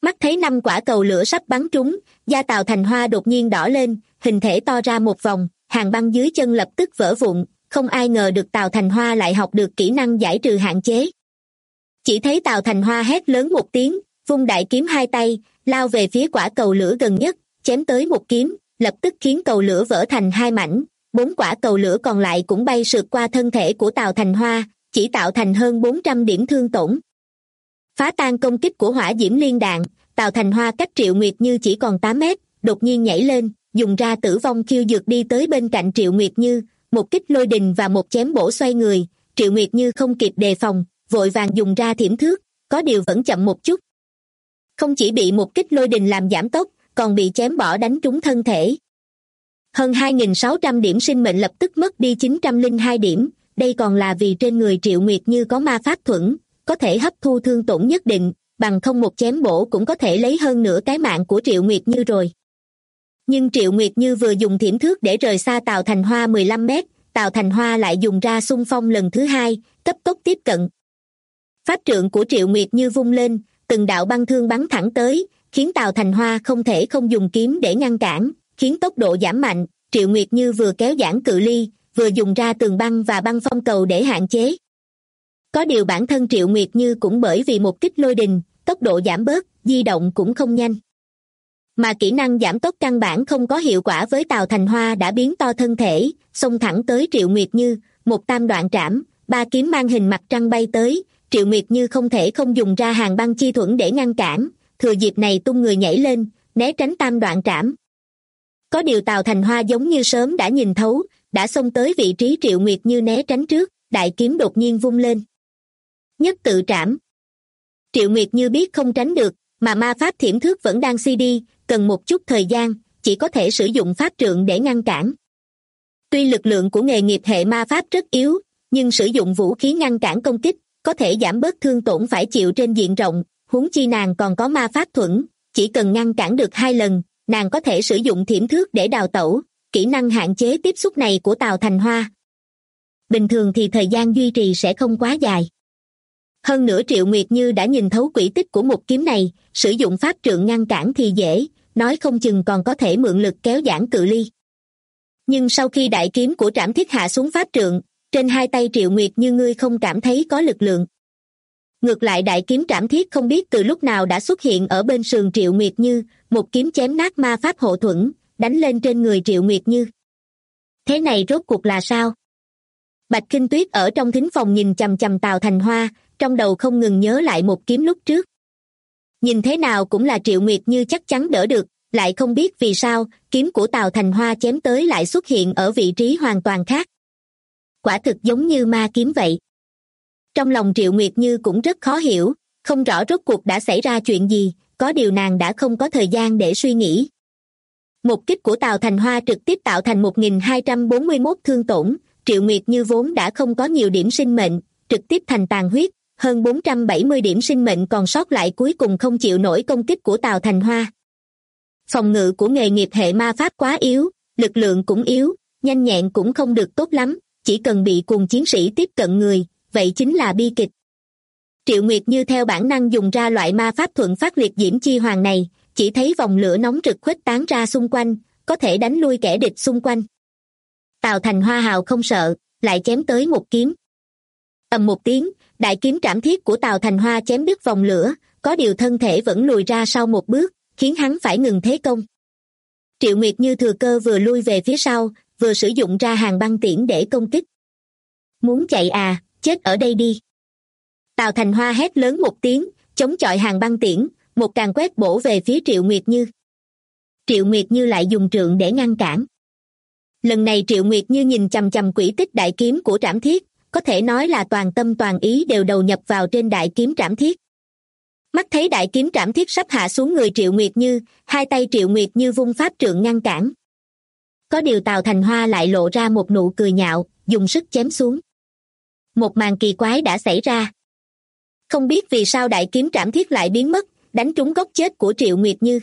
Mắt thấy 5 quả cầu lửa sắp bắn trúng, da Tào Thành Hoa đột nhiên đỏ lên, hình thể to ra một vòng, hàng băng dưới chân lập tức vỡ vụn, không ai ngờ được Tào Thành Hoa lại học được kỹ năng giải trừ hạn chế. Chỉ thấy Tào Thành Hoa hét lớn một tiếng, vung đại kiếm hai tay, lao về phía quả cầu lửa gần nhất, chém tới một kiếm, lập tức khiến cầu lửa vỡ thành 2 mảnh, 4 quả cầu lửa còn lại cũng bay sượt qua thân thể của Tào Thành Hoa, chỉ tạo thành hơn 400 điểm thương tổn. Phá tan công kích của hỏa diễm liên đạn, Tào Thành Hoa cách Triệu Nguyệt Như chỉ còn 8 mét, đột nhiên nhảy lên, dùng ra tử vong khiêu dược đi tới bên cạnh Triệu Nguyệt Như, một kích lôi đình và một chém bổ xoay người. Triệu Nguyệt Như không kịp đề phòng, vội vàng dùng ra thiểm thước, có điều vẫn chậm một chút. Không chỉ bị một kích lôi đình làm giảm tốc, còn bị chém bỏ đánh trúng thân thể. Hơn 2.600 điểm sinh mệnh lập tức mất đi 902 điểm, đây còn là vì trên người Triệu Nguyệt Như có ma pháp thuẫn, có thể hấp thu thương tổn nhất định, bằng không một chém bổ cũng có thể lấy hơn nửa cái mạng của Triệu Nguyệt Như rồi. Nhưng Triệu Nguyệt Như vừa dùng thiểm thước để rời xa Tào Thành Hoa 15 mét, Tào Thành Hoa lại dùng ra xung phong lần thứ hai, cấp tốc tiếp cận. Pháp trượng của Triệu Nguyệt Như vung lên, từng đạo băng thương bắn thẳng tới, khiến Tào Thành Hoa không thể không dùng kiếm để ngăn cản, khiến tốc độ giảm mạnh. Triệu Nguyệt Như vừa kéo giãn cự ly, vừa dùng ra tường băng và băng phong cầu để hạn chế. Có điều bản thân Triệu Nguyệt Như cũng bởi vì một kích lôi đình, tốc độ giảm bớt, di động cũng không nhanh. Mà kỹ năng giảm tốc căn bản không có hiệu quả với Tào Thành Hoa đã biến to thân thể, xông thẳng tới Triệu Nguyệt Như, một tam đoạn trảm, 3 kiếm mang hình mặt trăng bay tới, Triệu Nguyệt Như không thể không dùng ra hàng băng chi thuẫn để ngăn cản, thừa dịp này tung người nhảy lên, né tránh tam đoạn trảm. Có điều Tào Thành Hoa giống như sớm đã nhìn thấu, đã xông tới vị trí Triệu Nguyệt Như né tránh trước, đại kiếm đột nhiên vung lên. Nhất tự trảm. Triệu Nguyệt Như biết không tránh được, mà ma pháp thiểm thước vẫn đang CD, cần một chút thời gian, chỉ có thể sử dụng pháp trượng để ngăn cản. Tuy lực lượng của nghề nghiệp hệ ma pháp rất yếu, nhưng sử dụng vũ khí ngăn cản công kích, có thể giảm bớt thương tổn phải chịu trên diện rộng, huống chi nàng còn có ma pháp thuẫn, chỉ cần ngăn cản được 2 lần, nàng có thể sử dụng thiểm thước để đào tẩu, kỹ năng hạn chế tiếp xúc này của Tào Thành Hoa. Bình thường thì thời gian duy trì sẽ không quá dài. Hơn nữa Triệu Nguyệt Như đã nhìn thấu quỹ tích của một kiếm này, sử dụng pháp trượng ngăn cản thì dễ, nói không chừng còn có thể mượn lực kéo giãn cự ly. Nhưng sau khi đại kiếm của Trảm Thiết hạ xuống pháp trượng, trên 2 tay Triệu Nguyệt Như ngươi không cảm thấy có lực lượng. Ngược lại đại kiếm Trảm Thiết không biết từ lúc nào đã xuất hiện ở bên sườn Triệu Nguyệt Như, một kiếm chém nát ma pháp hộ thuẫn, đánh lên trên người Triệu Nguyệt Như. Thế này rốt cuộc là sao? Bạch Kinh Tuyết ở trong thính phòng nhìn chằm chằm Tào Thành Hoa, trong đầu không ngừng nhớ lại một kiếm lúc trước. Nhìn thế nào cũng là Triệu Nguyệt Như chắc chắn đỡ được, lại không biết vì sao, kiếm của Tào Thành Hoa chém tới lại xuất hiện ở vị trí hoàn toàn khác. Quả thực giống như ma kiếm vậy. Trong lòng Triệu Nguyệt Như cũng rất khó hiểu, không rõ rốt cuộc đã xảy ra chuyện gì, có điều nàng đã không có thời gian để suy nghĩ. Một kích của Tào Thành Hoa trực tiếp tạo thành 1241 thương tổn, Triệu Nguyệt Như vốn đã không có nhiều điểm sinh mệnh, trực tiếp thành tàn huyết, hơn 470 điểm sinh mệnh còn sót lại cuối cùng không chịu nổi công kích của Tào Thành Hoa. Phòng ngự của nghề nghiệp hệ ma pháp quá yếu, lực lượng cũng yếu, nhanh nhẹn cũng không được tốt lắm, chỉ cần bị cuồng chiến sĩ tiếp cận người, vậy chính là bi kịch. Triệu Nguyệt Như theo bản năng dùng ra loại ma pháp thuận phát liệt diễm chi hoàng này, chỉ thấy vòng lửa nóng rực khuếch tán ra xung quanh, có thể đánh lui kẻ địch xung quanh. Tào Thành Hoa hào không sợ, lại chém tới một kiếm. Ầm một tiếng, đại kiếm Trảm Thiết của Tào Thành Hoa chém đứt vòng lửa, có điều thân thể vẫn lùi ra sau một bước, khiến hắn phải ngừng thế công. Triệu Nguyệt Như thừa cơ vừa lui về phía sau, vừa sử dụng ra hàng băng tiễn để công kích. Muốn chạy à, chết ở đây đi. Tào Thành Hoa hét lớn một tiếng, chống chọi hàng băng tiễn, một càn quét bổ về phía Triệu Nguyệt Như. Triệu Nguyệt Như lại dùng trượng để ngăn cản. Lần này Triệu Nguyệt Như nhìn chằm chằm quỹ tích đại kiếm của Trảm Thiết, có thể nói là toàn tâm toàn ý đều đầu nhập vào trên đại kiếm Trảm Thiết. Mắt thấy đại kiếm Trảm Thiết sắp hạ xuống người Triệu Nguyệt Như, 2 tay Triệu Nguyệt Như vung pháp trượng ngăn cản. Có điều Tào Thành Hoa lại lộ ra một nụ cười nhạo, dùng sức chém xuống. Một màn kỳ quái đã xảy ra. Không biết vì sao đại kiếm Trảm Thiết lại biến mất, đánh trúng gốc chết của Triệu Nguyệt Như.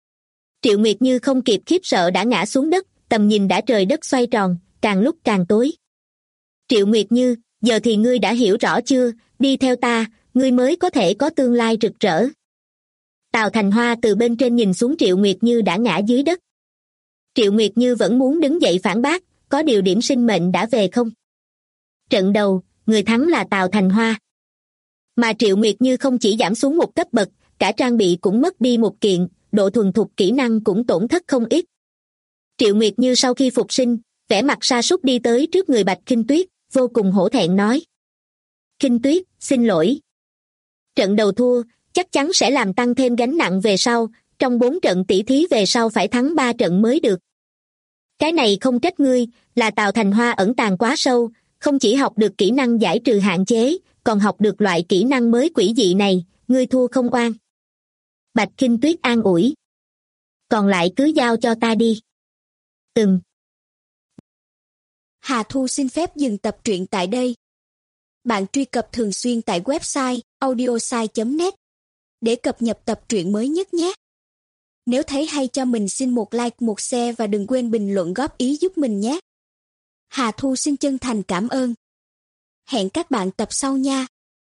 Triệu Nguyệt Như không kịp khiếp sợ đã ngã xuống đất, tầm nhìn đã trời đất xoay tròn, càng lúc càng tối. Triệu Nguyệt Như, giờ thì ngươi đã hiểu rõ chưa, đi theo ta, ngươi mới có thể có tương lai rực rỡ. Tào Thành Hoa từ bên trên nhìn xuống Triệu Nguyệt Như đã ngã dưới đất. Triệu Nguyệt Như vẫn muốn đứng dậy phản bác, có điều điểm sinh mệnh đã về không? Trận đầu, người thắng là Tào Thành Hoa. Mà Triệu Nguyệt Như không chỉ giảm xuống một cấp bậc, cả trang bị cũng mất đi một kiện, độ thuần thục kỹ năng cũng tổn thất không ít. Triệu Nguyệt Như sau khi phục sinh, vẻ mặt sa sút đi tới trước người Bạch Khinh Tuyết, vô cùng hổ thẹn nói. Khinh Tuyết, xin lỗi. Trận đầu thua, chắc chắn sẽ làm tăng thêm gánh nặng về sau, trong 4 trận tỷ thí về sau phải thắng 3 trận mới được. Cái này không trách ngươi, là Tào Thành Hoa ẩn tàng quá sâu, không chỉ học được kỹ năng giải trừ hạn chế, còn học được loại kỹ năng mới quỷ dị này, ngươi thua không oan. Bạch Khinh Tuyết an ủi. Còn lại cứ giao cho ta đi. Hà Thu xin phép dừng tập truyện tại đây. Bạn truy cập thường xuyên tại website audiosai.net để cập nhật tập truyện mới nhất nhé. Nếu thấy hay cho mình xin một like, một share và đừng quên bình luận góp ý giúp mình nhé. Hà Thu xin chân thành cảm ơn. Hẹn các bạn tập sau nha.